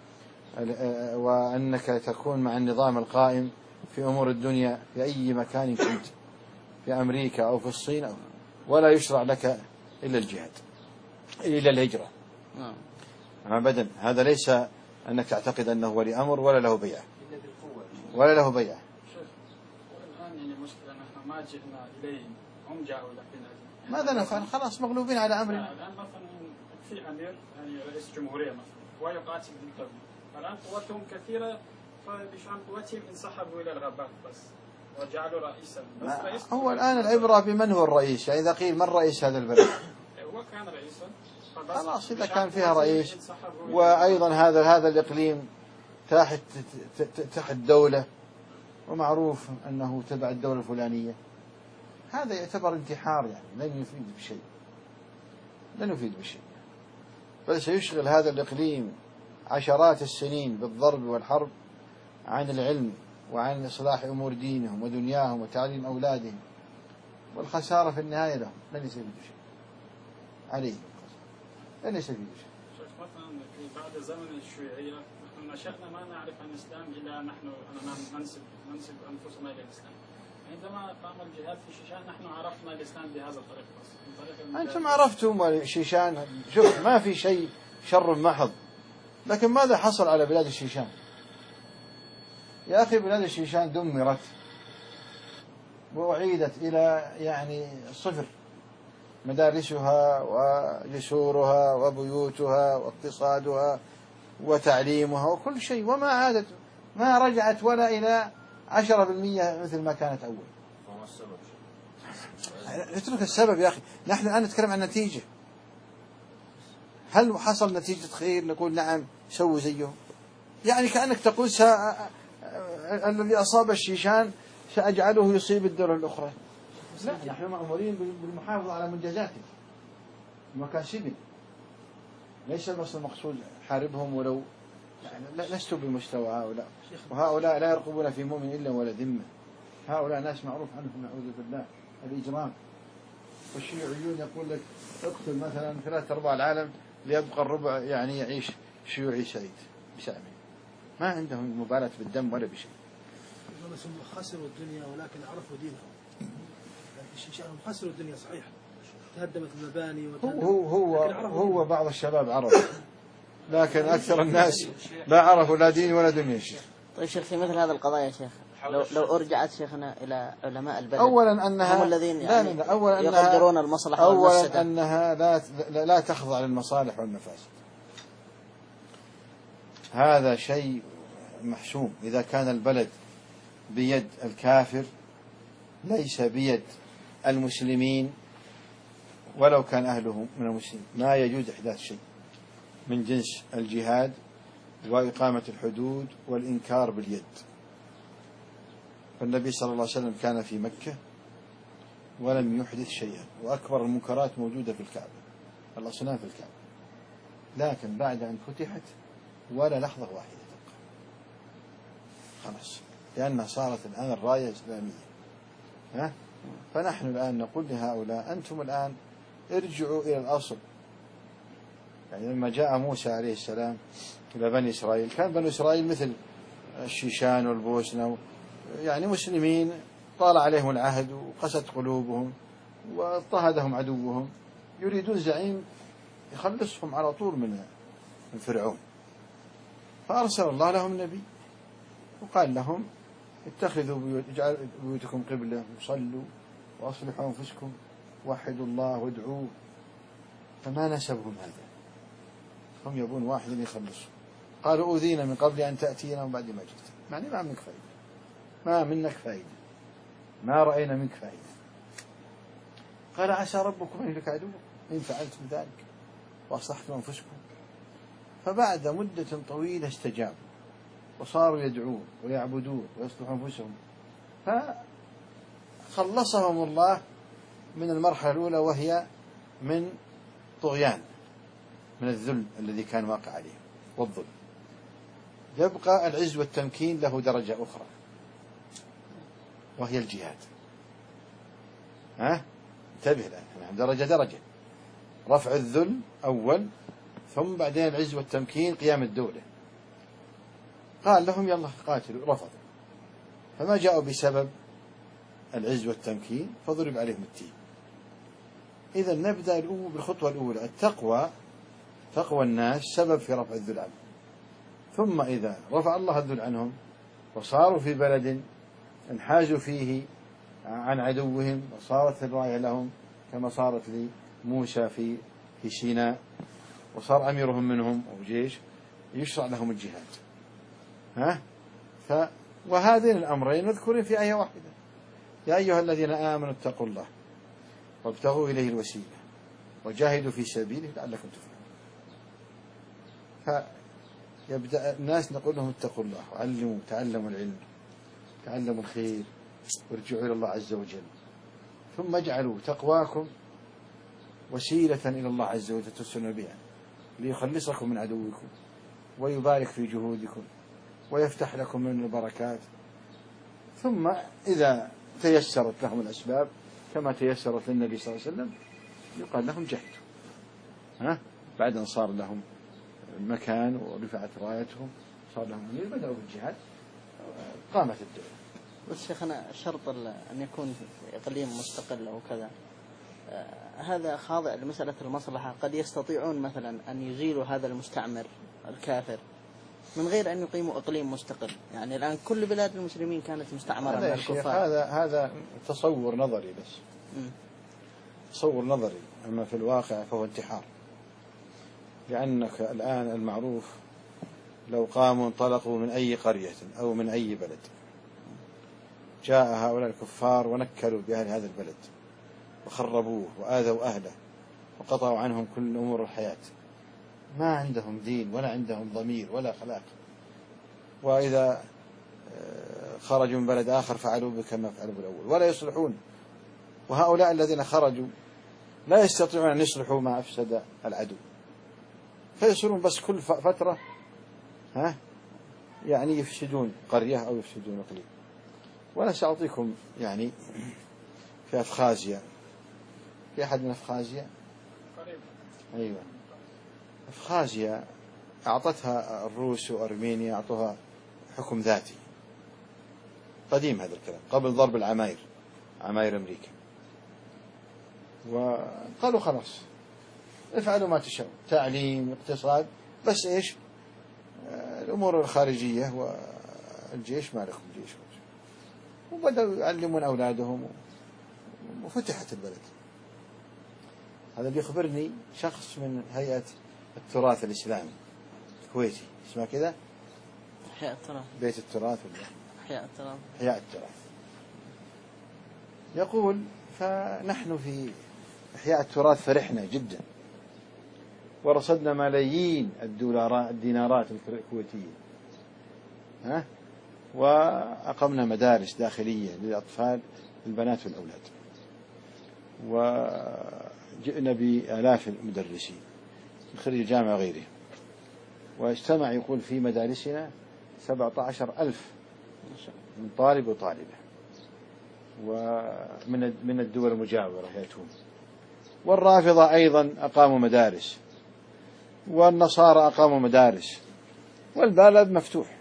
وأنك تكون مع النظام القائم في أمور الدنيا في أي مكان كنت، في أمريكا أو في الصين ولا يشرع لك إلا الجهاد إلا الهجرة أبدا. هذا ليس أنك تعتقد أنه ولي أمر ولا له بيعة ولا له بيعة. والآن يعني المشكلة نحن ما جئنا إليهم، هم جاءوا لنا. ماذا نفعل؟ خلاص مغلوبين على أمرنا. الآن مثلا في أمير يعني رئيس جمهورية مثلا ويقاتل ضدهم، الآن قوتهم كثيرة، فبشأن قوتهم انسحبوا إلى الغابات بس وجعلوا رئيسا. هو الآن العبرة بمن هو الرئيس، يعني إذا قيل من رئيس هذا البلد هو كان رئيسا خلاص، إذا كان فيها رئيس وأيضا هذا الإقليم تحت دولة ومعروف أنه تبع الدولة الفلانية، هذا يعتبر انتحار يعني لن يفيد بشيء، بل سيشغل هذا الإقليم عشرات السنين بالضرب والحرب عن العلم وعن إصلاح أمور دينهم ودنياهم وتعليم أولادهم، والخسارة في النهاية لهم، لن يستفيدوا شيء عليهم، لن يستفيدوا شيء. مثلا في بعد زمن الشيوعية نحن نشأنا ما نعرف عن الإسلام إلا نحن ننسب أنفسنا إلى الإسلام. عندما قام الجهاد في الشيشان نحن عرفنا الإسلام بهذا الطريق بس. أنتم عرفتم الشيشان، شوف ما في شيء شر محض، لكن ماذا حصل على بلاد الشيشان؟ يا أخي بلاد الشيشان دمرت وأعيدت إلى يعني صفر، مدارسها وجسورها وبيوتها واقتصادها وتعليمها وكل شيء، وما عادت، ما رجعت ولا إلى 10% مثل ما كانت أول. وما السبب؟ اترك السبب يا أخي، نحن الآن نتكلم عن نتيجة. هل حصل نتيجة خير نقول نعم سووا زيه؟ يعني كأنك تقول الذي أصاب الشيشان سأجعله يصيب الدولة الأخرى. لا، نحن مأمورين بالمحافظة على منجزاتهم ومكاسبهم، ليس بس المقصود حاربهم ولو يعني لست بمستوى هؤلاء، وهؤلاء لا يرقبون في مؤمن إلا ولا ذمة. هؤلاء ناس معروف عنهم نعوذ بالله الإجرام، والشيوعيون يقول لك اقتل مثلا 3/4 العالم ليبقى الربع يعني يعيش شيوعي سعيد بسامي، ما عندهم مبالاة بالدم ولا بشيء. هم خسروا الدنيا ولكن عرفوا دينهم. الشيشان خسروا الدنيا صحيح، تهدمت المباني هو بعض الشباب عرف، لكن أكثر الناس لا عرفوا لا دين ولا دنيا. شيخ طيب شيخ، في مثل هذا القضايا يا شيخ لو أرجعت شيخنا إلى علماء البلد، أولا أنها هم الذين يعني يقدرون المصلحة والمفسدة، أولا أنها لا تخضع للمصالح والمفاسد، هذا شيء محسوم. إذا كان البلد بيد الكافر ليس بيد المسلمين ولو كان أهله من المسلمين، ما يجوز إحداث شيء من جنس الجهاد وإقامة الحدود والإنكار باليد. فالنبي صلى الله عليه وسلم كان في مكة ولم يحدث شيئا، وأكبر المنكرات موجودة في الكعبة، الأصنام في الكعبة، لكن بعد أن فتحت ولا لحظة واحدة تبقى، خلاص، لأنها صارت الآن الراية إسلامية. فنحن الآن نقول لهؤلاء أنتم الآن ارجعوا إلى الأصل. يعني لما جاء موسى عليه السلام إلى بني إسرائيل، كان بني إسرائيل مثل الشيشان والبوسنة، يعني مسلمين طال عليهم العهد وقست قلوبهم واضطهدهم عدوهم، يريدون زعيم يخلصهم على طول من فرعون. فأرسل الله لهم نبي وقال لهم اتخذوا بيوتكم قبلة وصلوا وأصلحوا أنفسكم وحدوا الله وادعوه. فما نسبهم هذا، هم يبون واحد يخلصهم. قالوا أوذينا من قبل أن تأتينا وبعد ما جئت، يعني ما منك فائدة، ما منك فائدة، ما رأينا منك فائدة. قال عسى ربكم أن يهلك عدوكم إن فعلتم ذلك وأصلحتم أنفسكم. فبعد مدة طويلة استجابوا وصاروا يدعون ويعبدون ويصلحوا أنفسهم، فخلصهم الله من المرحلة الأولى وهي من طغيان، من الذل الذي كان واقع عليهم والظلم. يبقى العز والتمكين له درجة أخرى وهي الجهاد. انتبه الآن، درجة رفع الذل أول، ثم بعدين العز والتمكين قيام الدولة. قال لهم يلا قاتلوا، رفضوا، فما جاءوا بسبب العز والتمكين فضرب عليهم التين. إذا نبدأ بالخطوة الأولى، التقوى، تقوى الناس سبب في رفع الذل عنهم. ثم إذا رفع الله الذل عنهم وصاروا في بلد انحازوا فيه عن عدوهم وصارت الراية لهم كما صارت لموسى في سيناء، وصار أميرهم منهم أو جيش، يشرع لهم الجهاد. وهذين الأمرين مذكورين في آية واحدة: يا أيها الذين آمنوا اتقوا الله وابتغوا إليه الوسيلة وجاهدوا في سبيله لعلكم تفلحون. فيبدأ الناس نقول لهم اتقوا الله وعلموا، تعلموا العلم، تعلموا الخير، وارجعوا إلى الله عز وجل، ثم اجعلوا تقواكم وسيلة إلى الله عز وجل تتوسلون بها ليخلصكم من عدوكم ويبارك في جهودكم ويفتح لكم من البركات، ثم إذا تيسرت لهم الأسباب كما تيسرت للنبي صلى الله عليه وسلم يقال لهم جهدوا، بعد أن صار لهم مكان ورفعت رايتهم صار لهم أمير بدأوا بالجهاد قامت الدولة. بس شيخنا شرط أن يكون في إقليم مستقل أو كذا، هذا خاضع لمسألة المصلحة. قد يستطيعون مثلا أن يزيلوا هذا المستعمر الكافر من غير أن يقيموا إقليم مستقل. يعني الآن كل بلاد المسلمين كانت مستعمرة من الكفار. هذا تصور نظري بس، تصور نظري، أما في الواقع فهو انتحار. لأنك الآن المعروف لو قاموا انطلقوا من أي قرية أو من أي بلد، جاء هؤلاء الكفار ونكلوا بأهل هذا البلد وخربوه وآذوا أهله وقطعوا عنهم كل أمور الحياة، ما عندهم دين ولا عندهم ضمير ولا خلاق، وإذا خرجوا من بلد آخر فعلوا بكما فعلوا بالأول ولا يصلحون. وهؤلاء الذين خرجوا لا يستطيعون أن يصلحوا ما أفسد العدو، فيصيرون بس كل فترة يعني يفسدون قرية أو يفسدون إقليم. وأنا سأعطيكم يعني في أفخازيا، في أحد من أفخازيا؟ أيوة، أفخازيا أعطتها الروس وأرمينيا، أعطوها حكم ذاتي قديم هذا الكلام قبل ضرب العماير، عماير أمريكا، وقالوا خلاص افعلوا ما تشاءوا، تعليم اقتصاد، بس إيش الأمور الخارجية والجيش ما لكم جيش. وبدأوا يعلمون أولادهم وفتحت البلد. هذا اللي يخبرني شخص من هيئة التراث الإسلامي الكويتي، اسمه كذا إحياء التراث، بيت التراث ولا إحياء التراث. يقول فنحن في إحياء التراث فرحنا جدا ورصدنا ملايين الدينارات الكويتية، وأقمنا مدارس داخلية للأطفال البنات والأولاد، وجئنا بآلاف المدرسين من خريج الجامعة وغيره، واجتمع يقول في مدارسنا 17,000 من طالب وطالبة، ومن الدول المجاورة يأتون. والرافضة أيضا أقاموا مدارس، والنصارى أقاموا مدارس، والبلد مفتوح.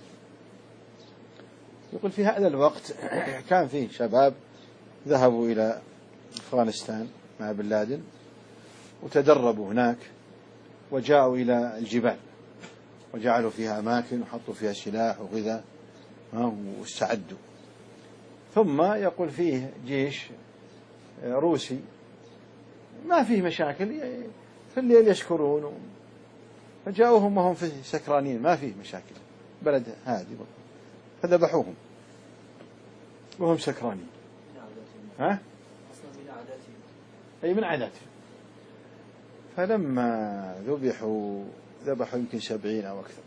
يقول في هذا الوقت كان فيه شباب ذهبوا إلى أفغانستان مع بن لادن وتدربوا هناك، وجاءوا إلى الجبال وجعلوا فيها أماكن وحطوا فيها سلاح وغذاء واستعدوا. ثم يقول فيه جيش روسي ما فيه مشاكل، في الليل يشكرون، فجاءوهم وهم في سكرانين ما فيه مشاكل، بلد هادي، فذبحوهم وهم سكرانين. أي من عاداتهم. فلما ذبحوا يمكن 70 أو أكثر.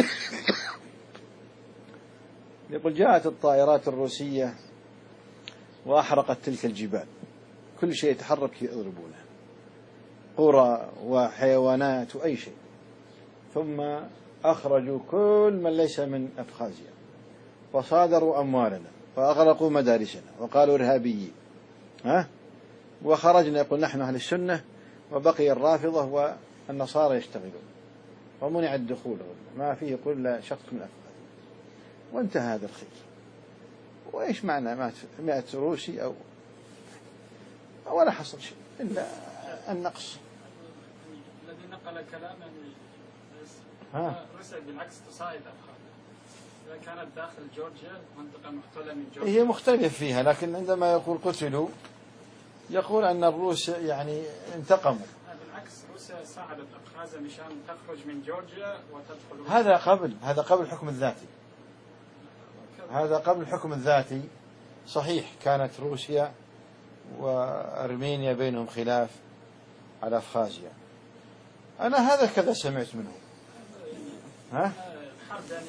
يقول جاءت الطائرات الروسية وأحرقت تلك الجبال، كل شيء يتحرك يضربونه، قرى وحيوانات وأي شيء. ثم أخرجوا كل من ليس من أبخازيا وصادروا أموالنا وأغلقوا مدارسنا وقالوا إرهابيين، وخرجنا يقول نحن أهل السنة، وبقي الرافضة والنصارى يشتغلون، ومنع الدخول، ما فيه يقول شخص من أفغانستان. وانتهى هذا الخير. وإيش معنى مات 100 روسي أو ولا حصل شيء إلا النقص. الذي نقل كلاما روسيا بالعكس تصاعد أفغانستان، إذا كانت داخل جورجيا منطقة مختلة من جورجيا هي مختلف فيها، لكن عندما يقول قتلوا يقول أن الروس يعني انتقموا. بالعكس روسيا ساعدت أبخازيا مشان تخرج من جورجيا وتدخل. هذا قبل الحكم الذاتي، هذا قبل الحكم الذاتي. صحيح كانت روسيا وأرمينيا بينهم خلاف على أبخازيا، أنا هذا كذا سمعت منه.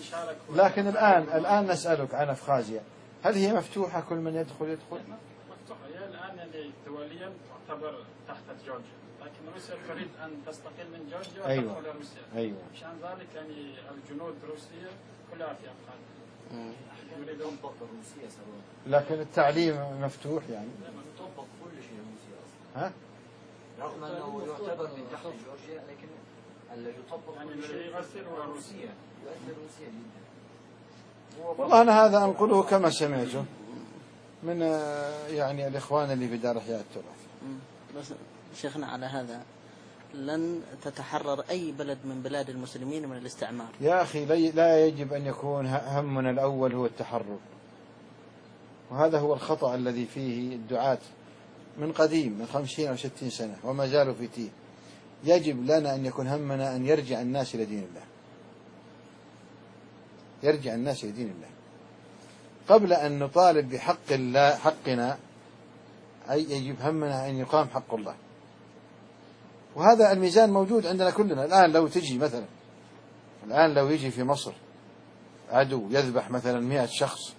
لكن الآن نسألك عن أبخازيا، هل هي مفتوحة كل من يدخل؟ صح، هي الآن يعني دوليا تعتبر تحت جورجيا، لكن روسيا تريد أن تستقل من جورجيا أيوة. وتدخل روسيا. أيوة. مشان ذلك يعني الجنود الروسية كلها في أفغان. يريدون تطبق الروسية سواء. لكن التعليم مفتوح يعني. تطبق كل شيء روسيا أصلا. ها؟ رغم أنه يعتبر من تحت جورجيا لكن اللي يطبق يعني كل شيء يؤثر هو روسيا. يؤثر روسيا جدا. والله أنا هذا أنقله كما سمعته من يعني الإخوان اللي في دار إحياء التراث. بس شيخنا على هذا لن تتحرر أي بلد من بلاد المسلمين من الاستعمار. يا أخي لا يجب أن يكون همنا الأول هو التحرر، وهذا هو الخطأ الذي فيه الدعاة من قديم، من 50 أو 60 سنة وما زالوا في تيه. يجب لنا أن يكون همنا أن يرجع الناس إلى دين الله، يرجع الناس إلى دين الله قبل أن نطالب بحق الله حقنا. أي يجب همنا أن يقام حق الله، وهذا الميزان موجود عندنا كلنا. الآن لو تجي مثلا، الآن لو يجي في مصر عدو يذبح مثلا 100 شخص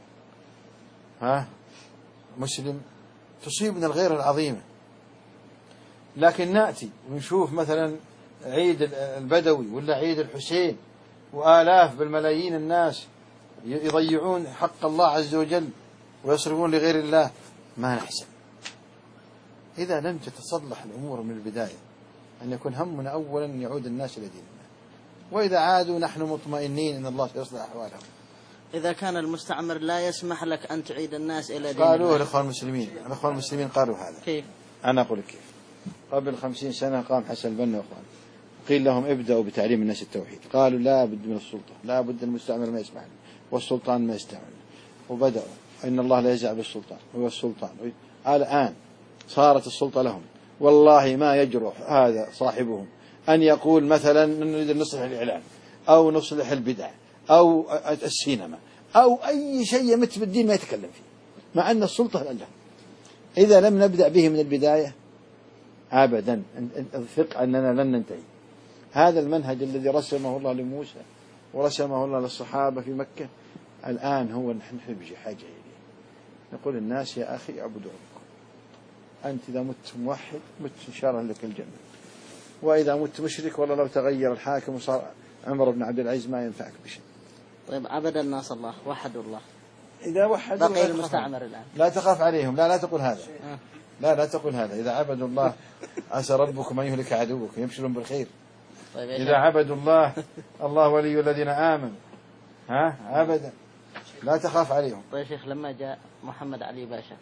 مسلم، تصيبنا الغيرة العظيمة. لكن نأتي ونشوف مثلا عيد البدوي ولا عيد الحسين وآلاف بالملايين الناس يضيعون حق الله عز وجل ويصرفون لغير الله، ما نحسن. إذا لم تتصلح الأمور من البداية أن يكون همنا أولا أن يعود الناس إلى دين الله، وإذا عادوا نحن مطمئنين أن الله سيصلح أحوالهم. إذا كان المستعمر لا يسمح لك أن تعيد الناس إلى دين قالوه الله. الإخوان المسلمين، الإخوان المسلمين قالوا هذا. كيف؟ أنا أقول كيف. قبل 50 سنة قام حسن البنا وإخوان، قيل لهم ابدأوا بتعليم الناس التوحيد، قالوا لا بد من السلطة، لا بد المستعمر ما يسمح والسلطان ما يستعمل، وبدأوا إن الله لا يزع بالسلطان، هو السلطان. الآن صارت السلطة لهم، والله ما يجرؤ هذا صاحبهم أن يقول مثلا نريد أن نصلح الإعلام أو نصلح البدع أو السينما أو أي شيء يمت بالدين ما يتكلم فيه، مع أن السلطة لهم. إذا لم نبدأ به من البداية أبدا الثق أننا لن ننتهي. هذا المنهج الذي رسمه الله لموسى ورسمه الله للصحابة في مكة الآن هو نحن بحاجة إليه. نقول الناس يا أخي اعبدوا ربكم، أنت إذا مت موحد مت إن شاء الله لك الجنة، وإذا مت مشرك والله لو تغير الحاكم وصار عمر بن عبد العزيز ما ينفعك بشيء. طيب عبد الناس الله، وحدوا الله، إذا وحدوا بقي المستعمر الآن لا تخاف عليهم. لا تقول هذا. لا تقول هذا. إذا عبدوا الله عسى ربكم أن يهلك عدوكم يبشرون بالخير. طيب إذا عبدوا الله الله ولي الذين آمنوا أبدا لا تخاف عليهم. طيب شيخ، لما جاء محمد علي باشا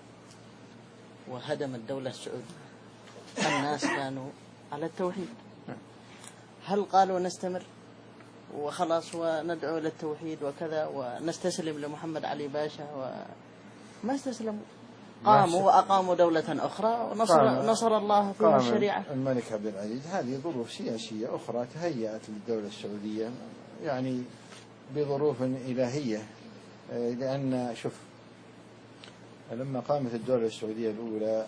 وهدم الدولة السعودية الناس كانوا على التوحيد، هل قالوا نستمر وخلاص وندعو للتوحيد وكذا ونستسلم لمحمد علي باشا؟ وما استسلموا، قاموا وأقاموا دولة أخرى ونصر الله فيها الشريعة. الملك عبد العزيز هذه ظروف سياسية أخرى تهيأت للدولة السعودية يعني بظروف إلهية. لأن شوف لما قامت الدولة السعودية الأولى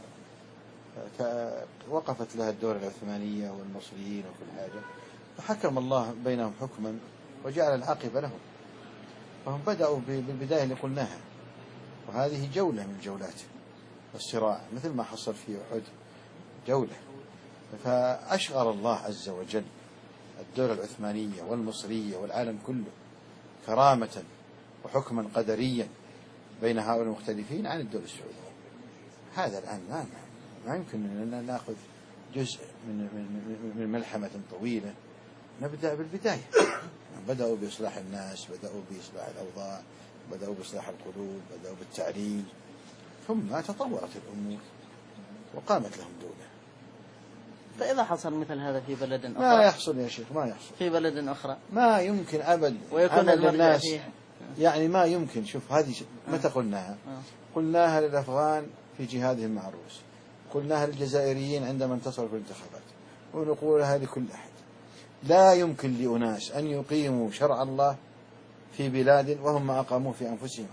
وقفت لها الدولة العثمانية والمصريين وكل حاجة، فحكم الله بينهم حكما وجعل العاقبة لهم، فهم بدأوا بالبداية اللي قلناها، وهذه جولة من الجولات والصراع مثل ما حصل في أحد جولة. فأشغل الله عز وجل الدولة العثمانية والمصرية والعالم كله كرامة وحكما قدريا بين هؤلاء المختلفين عن الدولة السعودية. هذا الآن ما يمكن أن نأخذ جزء من ملحمة طويلة. نبدأ بالبداية. بدأوا بإصلاح الناس، بدأوا بإصلاح الأوضاع، بدأوا بإصلاح القلوب، بدأوا بالتعليم، ثم تطورت الأمور وقامت لهم دولة. فإذا حصل مثل هذا في بلد أخرى؟ ما يحصل يا شيخ، ما يحصل في بلد أخرى ما يمكن أبد ويكون الناس فيه. يعني ما يمكن. شوف هذه متى قلناها؟ قلناها للأفغان في جهادهم مع الروس، قلناها للجزائريين عندما انتصروا في الانتخابات، ونقولها لكل أحد. لا يمكن لأناس أن يقيموا شرع الله في بلاد وهم ما أقاموه في أنفسهم.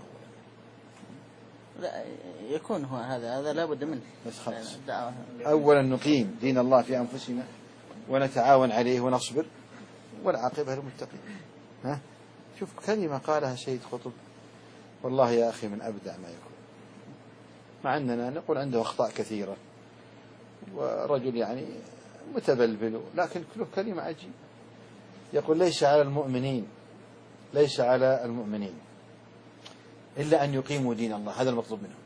لا يكون هو هذا لا بد منه. بس خلاص أولا نقيم دين الله في أنفسنا ونتعاون عليه ونصبر، والعاقبة للمتقين. شوف كلمة قالها سيد قطب والله يا أخي من أبدع ما يكون. مع أننا نقول عنده أخطاء كثيرة ورجل يعني متبلبل، لكن له كلمة عجيبة، يقول ليس على المؤمنين إلا أن يقيموا دين الله، هذا المطلوب منهم،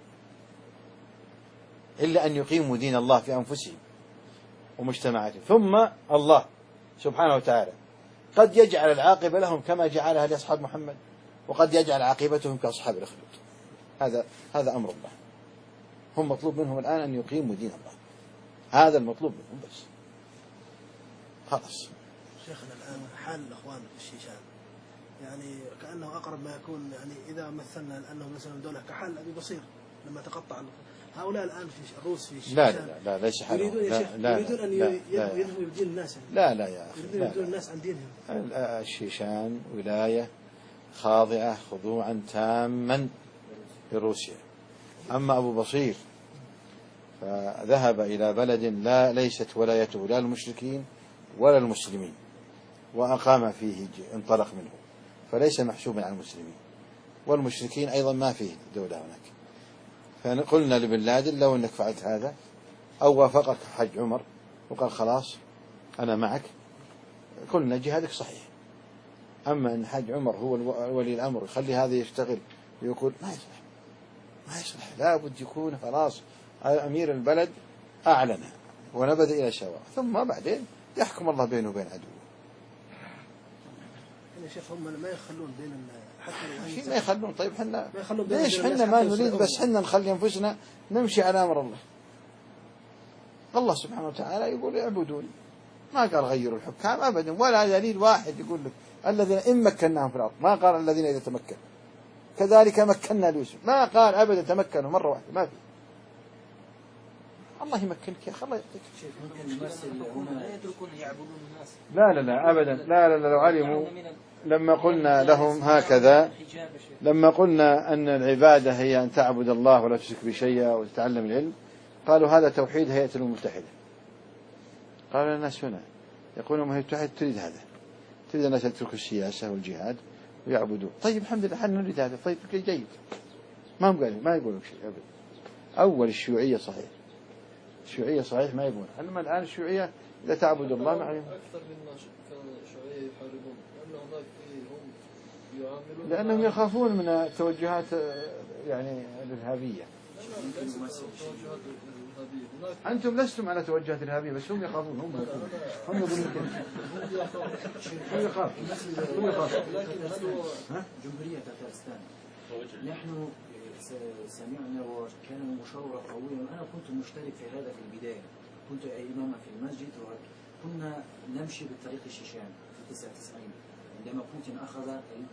إلا أن يقيموا دين الله في أنفسهم ومجتمعاتهم، ثم الله سبحانه وتعالى قد يجعل العاقبة لهم كما جعلها لأصحاب محمد، وقد يجعل عاقبتهم كأصحاب الأخدود. هذا أمر الله. هم مطلوب منهم الآن أن يقيموا دين الله، هذا المطلوب منهم بس، خلاص. شيخنا الآن حال الأخوان في الشيشان يعني كأنه أقرب ما يكون، يعني إذا مثلنا أنهم مثلا دولة كحال أبي بصير لما تقطع هؤلاء الآن في الروس في الشيشان لا ليس حالهم. يريدون يا شيخ يريدون أن يذهبوا يبدين الناس لا يا أخي، يريدون يبدون الناس عن دينهم. الشيشان ولاية خاضعة خضوعا تاما لروسيا. أما أبو بصير فذهب إلى بلد ليست ولايته لا المشركين ولا المسلمين، وأقام فيه، انطلق منه، فليس محسوبا على المسلمين، والمشركين أيضا ما فيه دولة هناك. فقلنا لبن لادن لو أنك فعلت هذا أو وافقك حج عمر وقال خلاص أنا معك، قلنا جهادك صحيح. أما أن حج عمر هو ولي الأمر يخلي هذا يشتغل ويقول ما يصلح، لا بد يكون خلاص أمير البلد أعلن ونبذ إلى سواء، ثم بعدين يحكم الله بينه وبين عدوه. يا شيخ هم ما يخلون بين حتى ما يخلون. طيب حنا ليش حنا ما نريد، بس حنا نخلي أنفسنا نمشي على أمر الله. الله سبحانه وتعالى يقول اعبدوني، ما قال غيروا الحكام أبدا، ولا دليل واحد يقول لك الذين إن مكناهم في الأرض، ما قال الذين إذا تمكنوا، كذلك مكنا ليوسف، ما قال أبدا تمكنوا مرة واحدة، ما في. الله يمكنك يا أخي، الله يعطيك. ممكن نمثل هنا لا يتركون يعبدون الناس. لا أبدا، لا لو علموا لما قلنا لهم هكذا، لما قلنا أن العبادة هي أن تعبد الله ولا تشرك بشيء وتتعلم العلم، قالوا هذا توحيد هيئة الأمم المتحدة. قالوا الناس هنا يقولون ما هي المتحدة تريد هذا، تريد الناس يتركوا السياسة والجهاد ويعبدوا. طيب الحمد لله حنا نريد هذا، طيب جيد، ما يقولون شيء أبدا. أول الشيوعية صحيح، الشيوعية صحيح ما يبون، أما الآن الشيوعية إذا تعبد الله معهم أكثر مما كان الشيوعية يحاربون، لأن هناك هم يعاملون، لأنهم يخافون من التوجهات يعني الإرهابية. أنتم لستم على توجهات إرهابية، بس هم يخافون، هم يقولون كذا، هم يخافون. جمهورية تتارستان نحن سمعنا وكان مشاورة قوية، وأنا كنت مشترك في هذا في البداية، كنت إماما في المسجد، وكنا نمشي بالطريق الشيشان في 99 عندما بوتين أخذ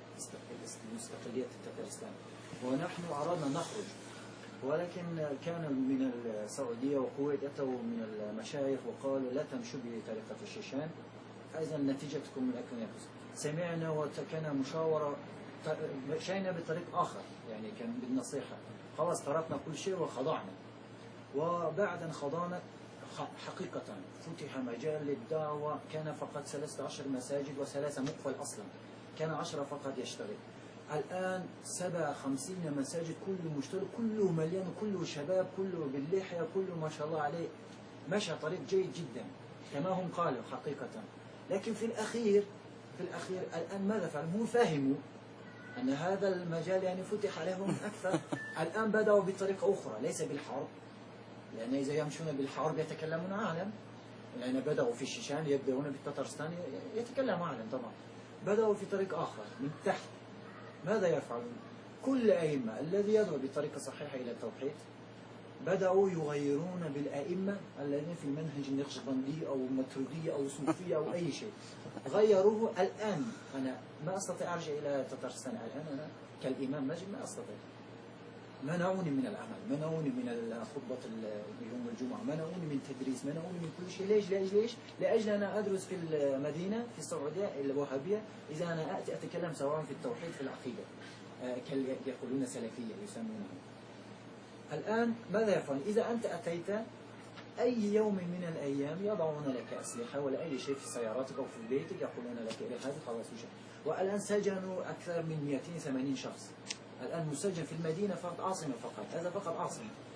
مستقلية تتارستان، ونحن أردنا نخرج، ولكن كان من السعودية وكويت أتوا من المشايخ وقالوا لا تمشوا بطريقة الشيشان، فإذا نتيجتكم لكم يفوز. سمعنا وكان مشاورة، مشينا بطريق آخر، يعني كان بالنصيحة، خلاص تركنا كل شيء وخضعنا. وبعد أن خضعنا حقيقة فتح مجال للدعوة، كان فقط 13 مساجد و3 مقفل أصلا، كان 10 فقط يشتغل. الآن 57 مساجد، كله مشترك، كله مليان، كله شباب، كله باللحية، كله ما شاء الله عليه، مشى طريق جيد جدا كما هم قالوا حقيقة. لكن في الأخير الآن ماذا فعلوا؟ هم فهموا أن هذا المجال يعني فتح لهم أكثر. الآن بدأوا بطريقة أخرى ليس بالحرب، لأن إذا يمشون بالحرب يتكلمون أعلم، لأن بدأوا في الشيشان يبدأون بالتتارستان يتكلمون أعلم طبعا. بدأوا في طريق آخر من تحت. ماذا يفعلون؟ كل أئمة الذي يدعو بطريقة صحيحة إلى التوحيد بدأوا يغيرون بالأئمة الذين في المنهج النقشبندي أو الماتريدي أو الصوفية أو أي شيء، غيروه. الآن أنا ما أستطيع أرجع إلى تتارستان، الآن أنا كالإمام ماجد ما أستطيع، منعوني من العمل، منعوني من خطبة يوم الجمعة، منعوني من تدريس، منعوني من كل شيء. ليش؟ لأجل أنا أدرس في المدينة في السعودية الوهابية، إذا أنا آتي أتكلم سواء في التوحيد في العقيدة، يقولون سلفية يسمونها. الآن ماذا يفعل؟ إذا أنت أتيت أي يوم من الأيام يضعون لك أسلحة ولا أي شيء في سياراتك أو في بيتك، يقولون لك هذا خلاص وشيء. والآن سجنوا أكثر من 280 شخص، الآن مسجن في المدينة فقط، عاصمة فقط، هذا فقط عاصمة.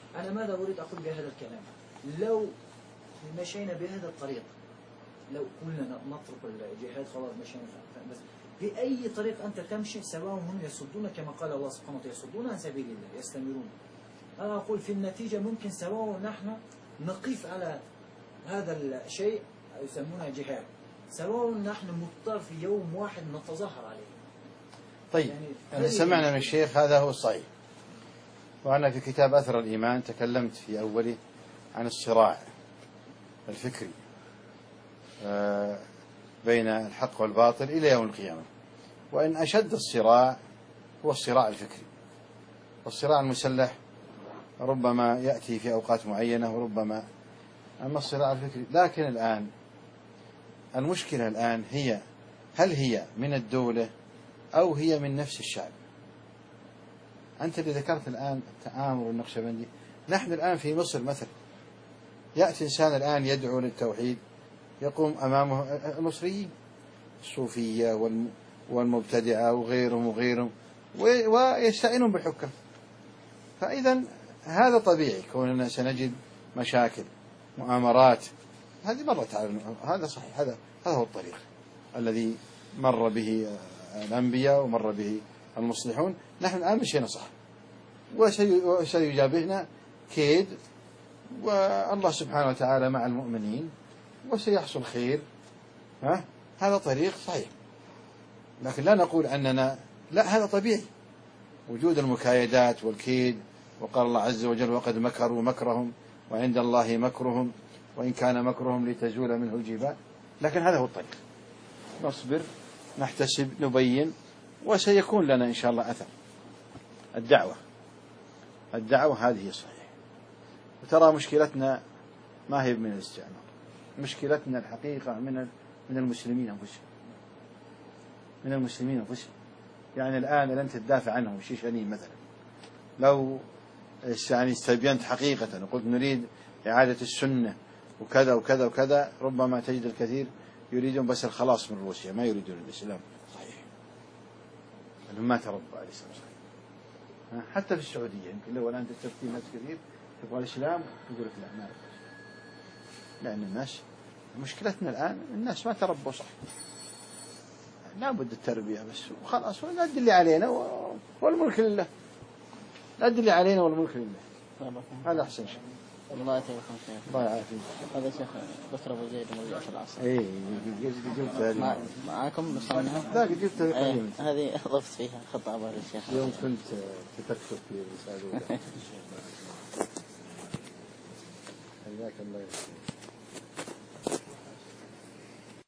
أنا ماذا أريد أقول بهذا الكلام؟ لو مشينا بهذا الطريق، لو قلنا نترك الجهاد خلاص مشينا، بس بأي طريق أنت تمشي سواء هم يصدون كما قال الله سبحانه وتعالى يصدون عن سبيل الله يستمرون. أنا أقول في النتيجة ممكن سواء نحن نقف على هذا الشيء يسمونه جهاد، سواء نحن مضطر في يوم واحد نتظاهر عليه. طيب يعني سمعنا من الشيخ هذا هو الصحيح. وأنا في كتاب أثر الإيمان تكلمت في أوله عن الصراع الفكري بين الحق والباطل إلى يوم القيامة، وإن أشد الصراع هو الصراع الفكري، والصراع المسلح ربما يأتي في أوقات معينة وربما، أما الصراع الفكري. لكن الآن المشكلة الآن هي هل هي من الدولة أو هي من نفس الشعب؟ أنت اللي ذكرت الآن التآمر والنقشبندي، نحن الآن في مصر مثلا يأتي إنسان الآن يدعو للتوحيد يقوم أمامه المصريين الصوفية والمبتدعة وغيرهم ويستعينون بالحكام. فإذا هذا طبيعي كوننا سنجد مشاكل مؤامرات، هذه مرت على هذا صحيح، هذا هو الطريق الذي مر به الأنبياء ومر به المصلحون. نحن الآن مشينا صح، وسيجابهنا كيد، والله سبحانه وتعالى مع المؤمنين وسيحصل خير. هذا طريق صحيح، لكن لا نقول أننا لا، هذا طبيعي وجود المكايدات والكيد. وقال الله عز وجل وقد مكروا مكرهم وعند الله مكرهم وإن كان مكرهم لتزول منه الجبال. لكن هذا هو الطريق، نصبر نحتسب نبين، وسيكون لنا إن شاء الله أثر. الدعوة هذه صحيح. وترى مشكلتنا ما هي من الاستعمار، مشكلتنا الحقيقة من المسلمين أنفسهم. يعني الآن لن تدافع عنهم الشيشانيين مثلا، لو يعني استبينت حقيقة وقلت نريد إعادة السنة وكذا وكذا وكذا، ربما تجد الكثير يريدون بس الخلاص من روسيا، ما يريدون الإسلام صحيح، لأنهم ما تربى على الإسلام صحيح. حتى في السعودية يمكن لو الآن تستفتي ناس كثير تبغى الإسلام يقول لك لا ما أعرف، لأن الناس مشكلتنا الآن الناس ما تربوا صح. لا بد التربية بس وخلاص، لا اللي علينا والملك لله، لا اللي علينا والملك لله. هذا أحسن شيء. الله يعافيكم شيخ. الله يعافيك. هذا شيخ بكر أبو زيد موجود في العصر. إيه جبت هذه. معكم نصنعها. ذاك جبت هذه ضفت فيها خطابة للشيخ. يوم كنت تكتب في رسالة. حياك الله.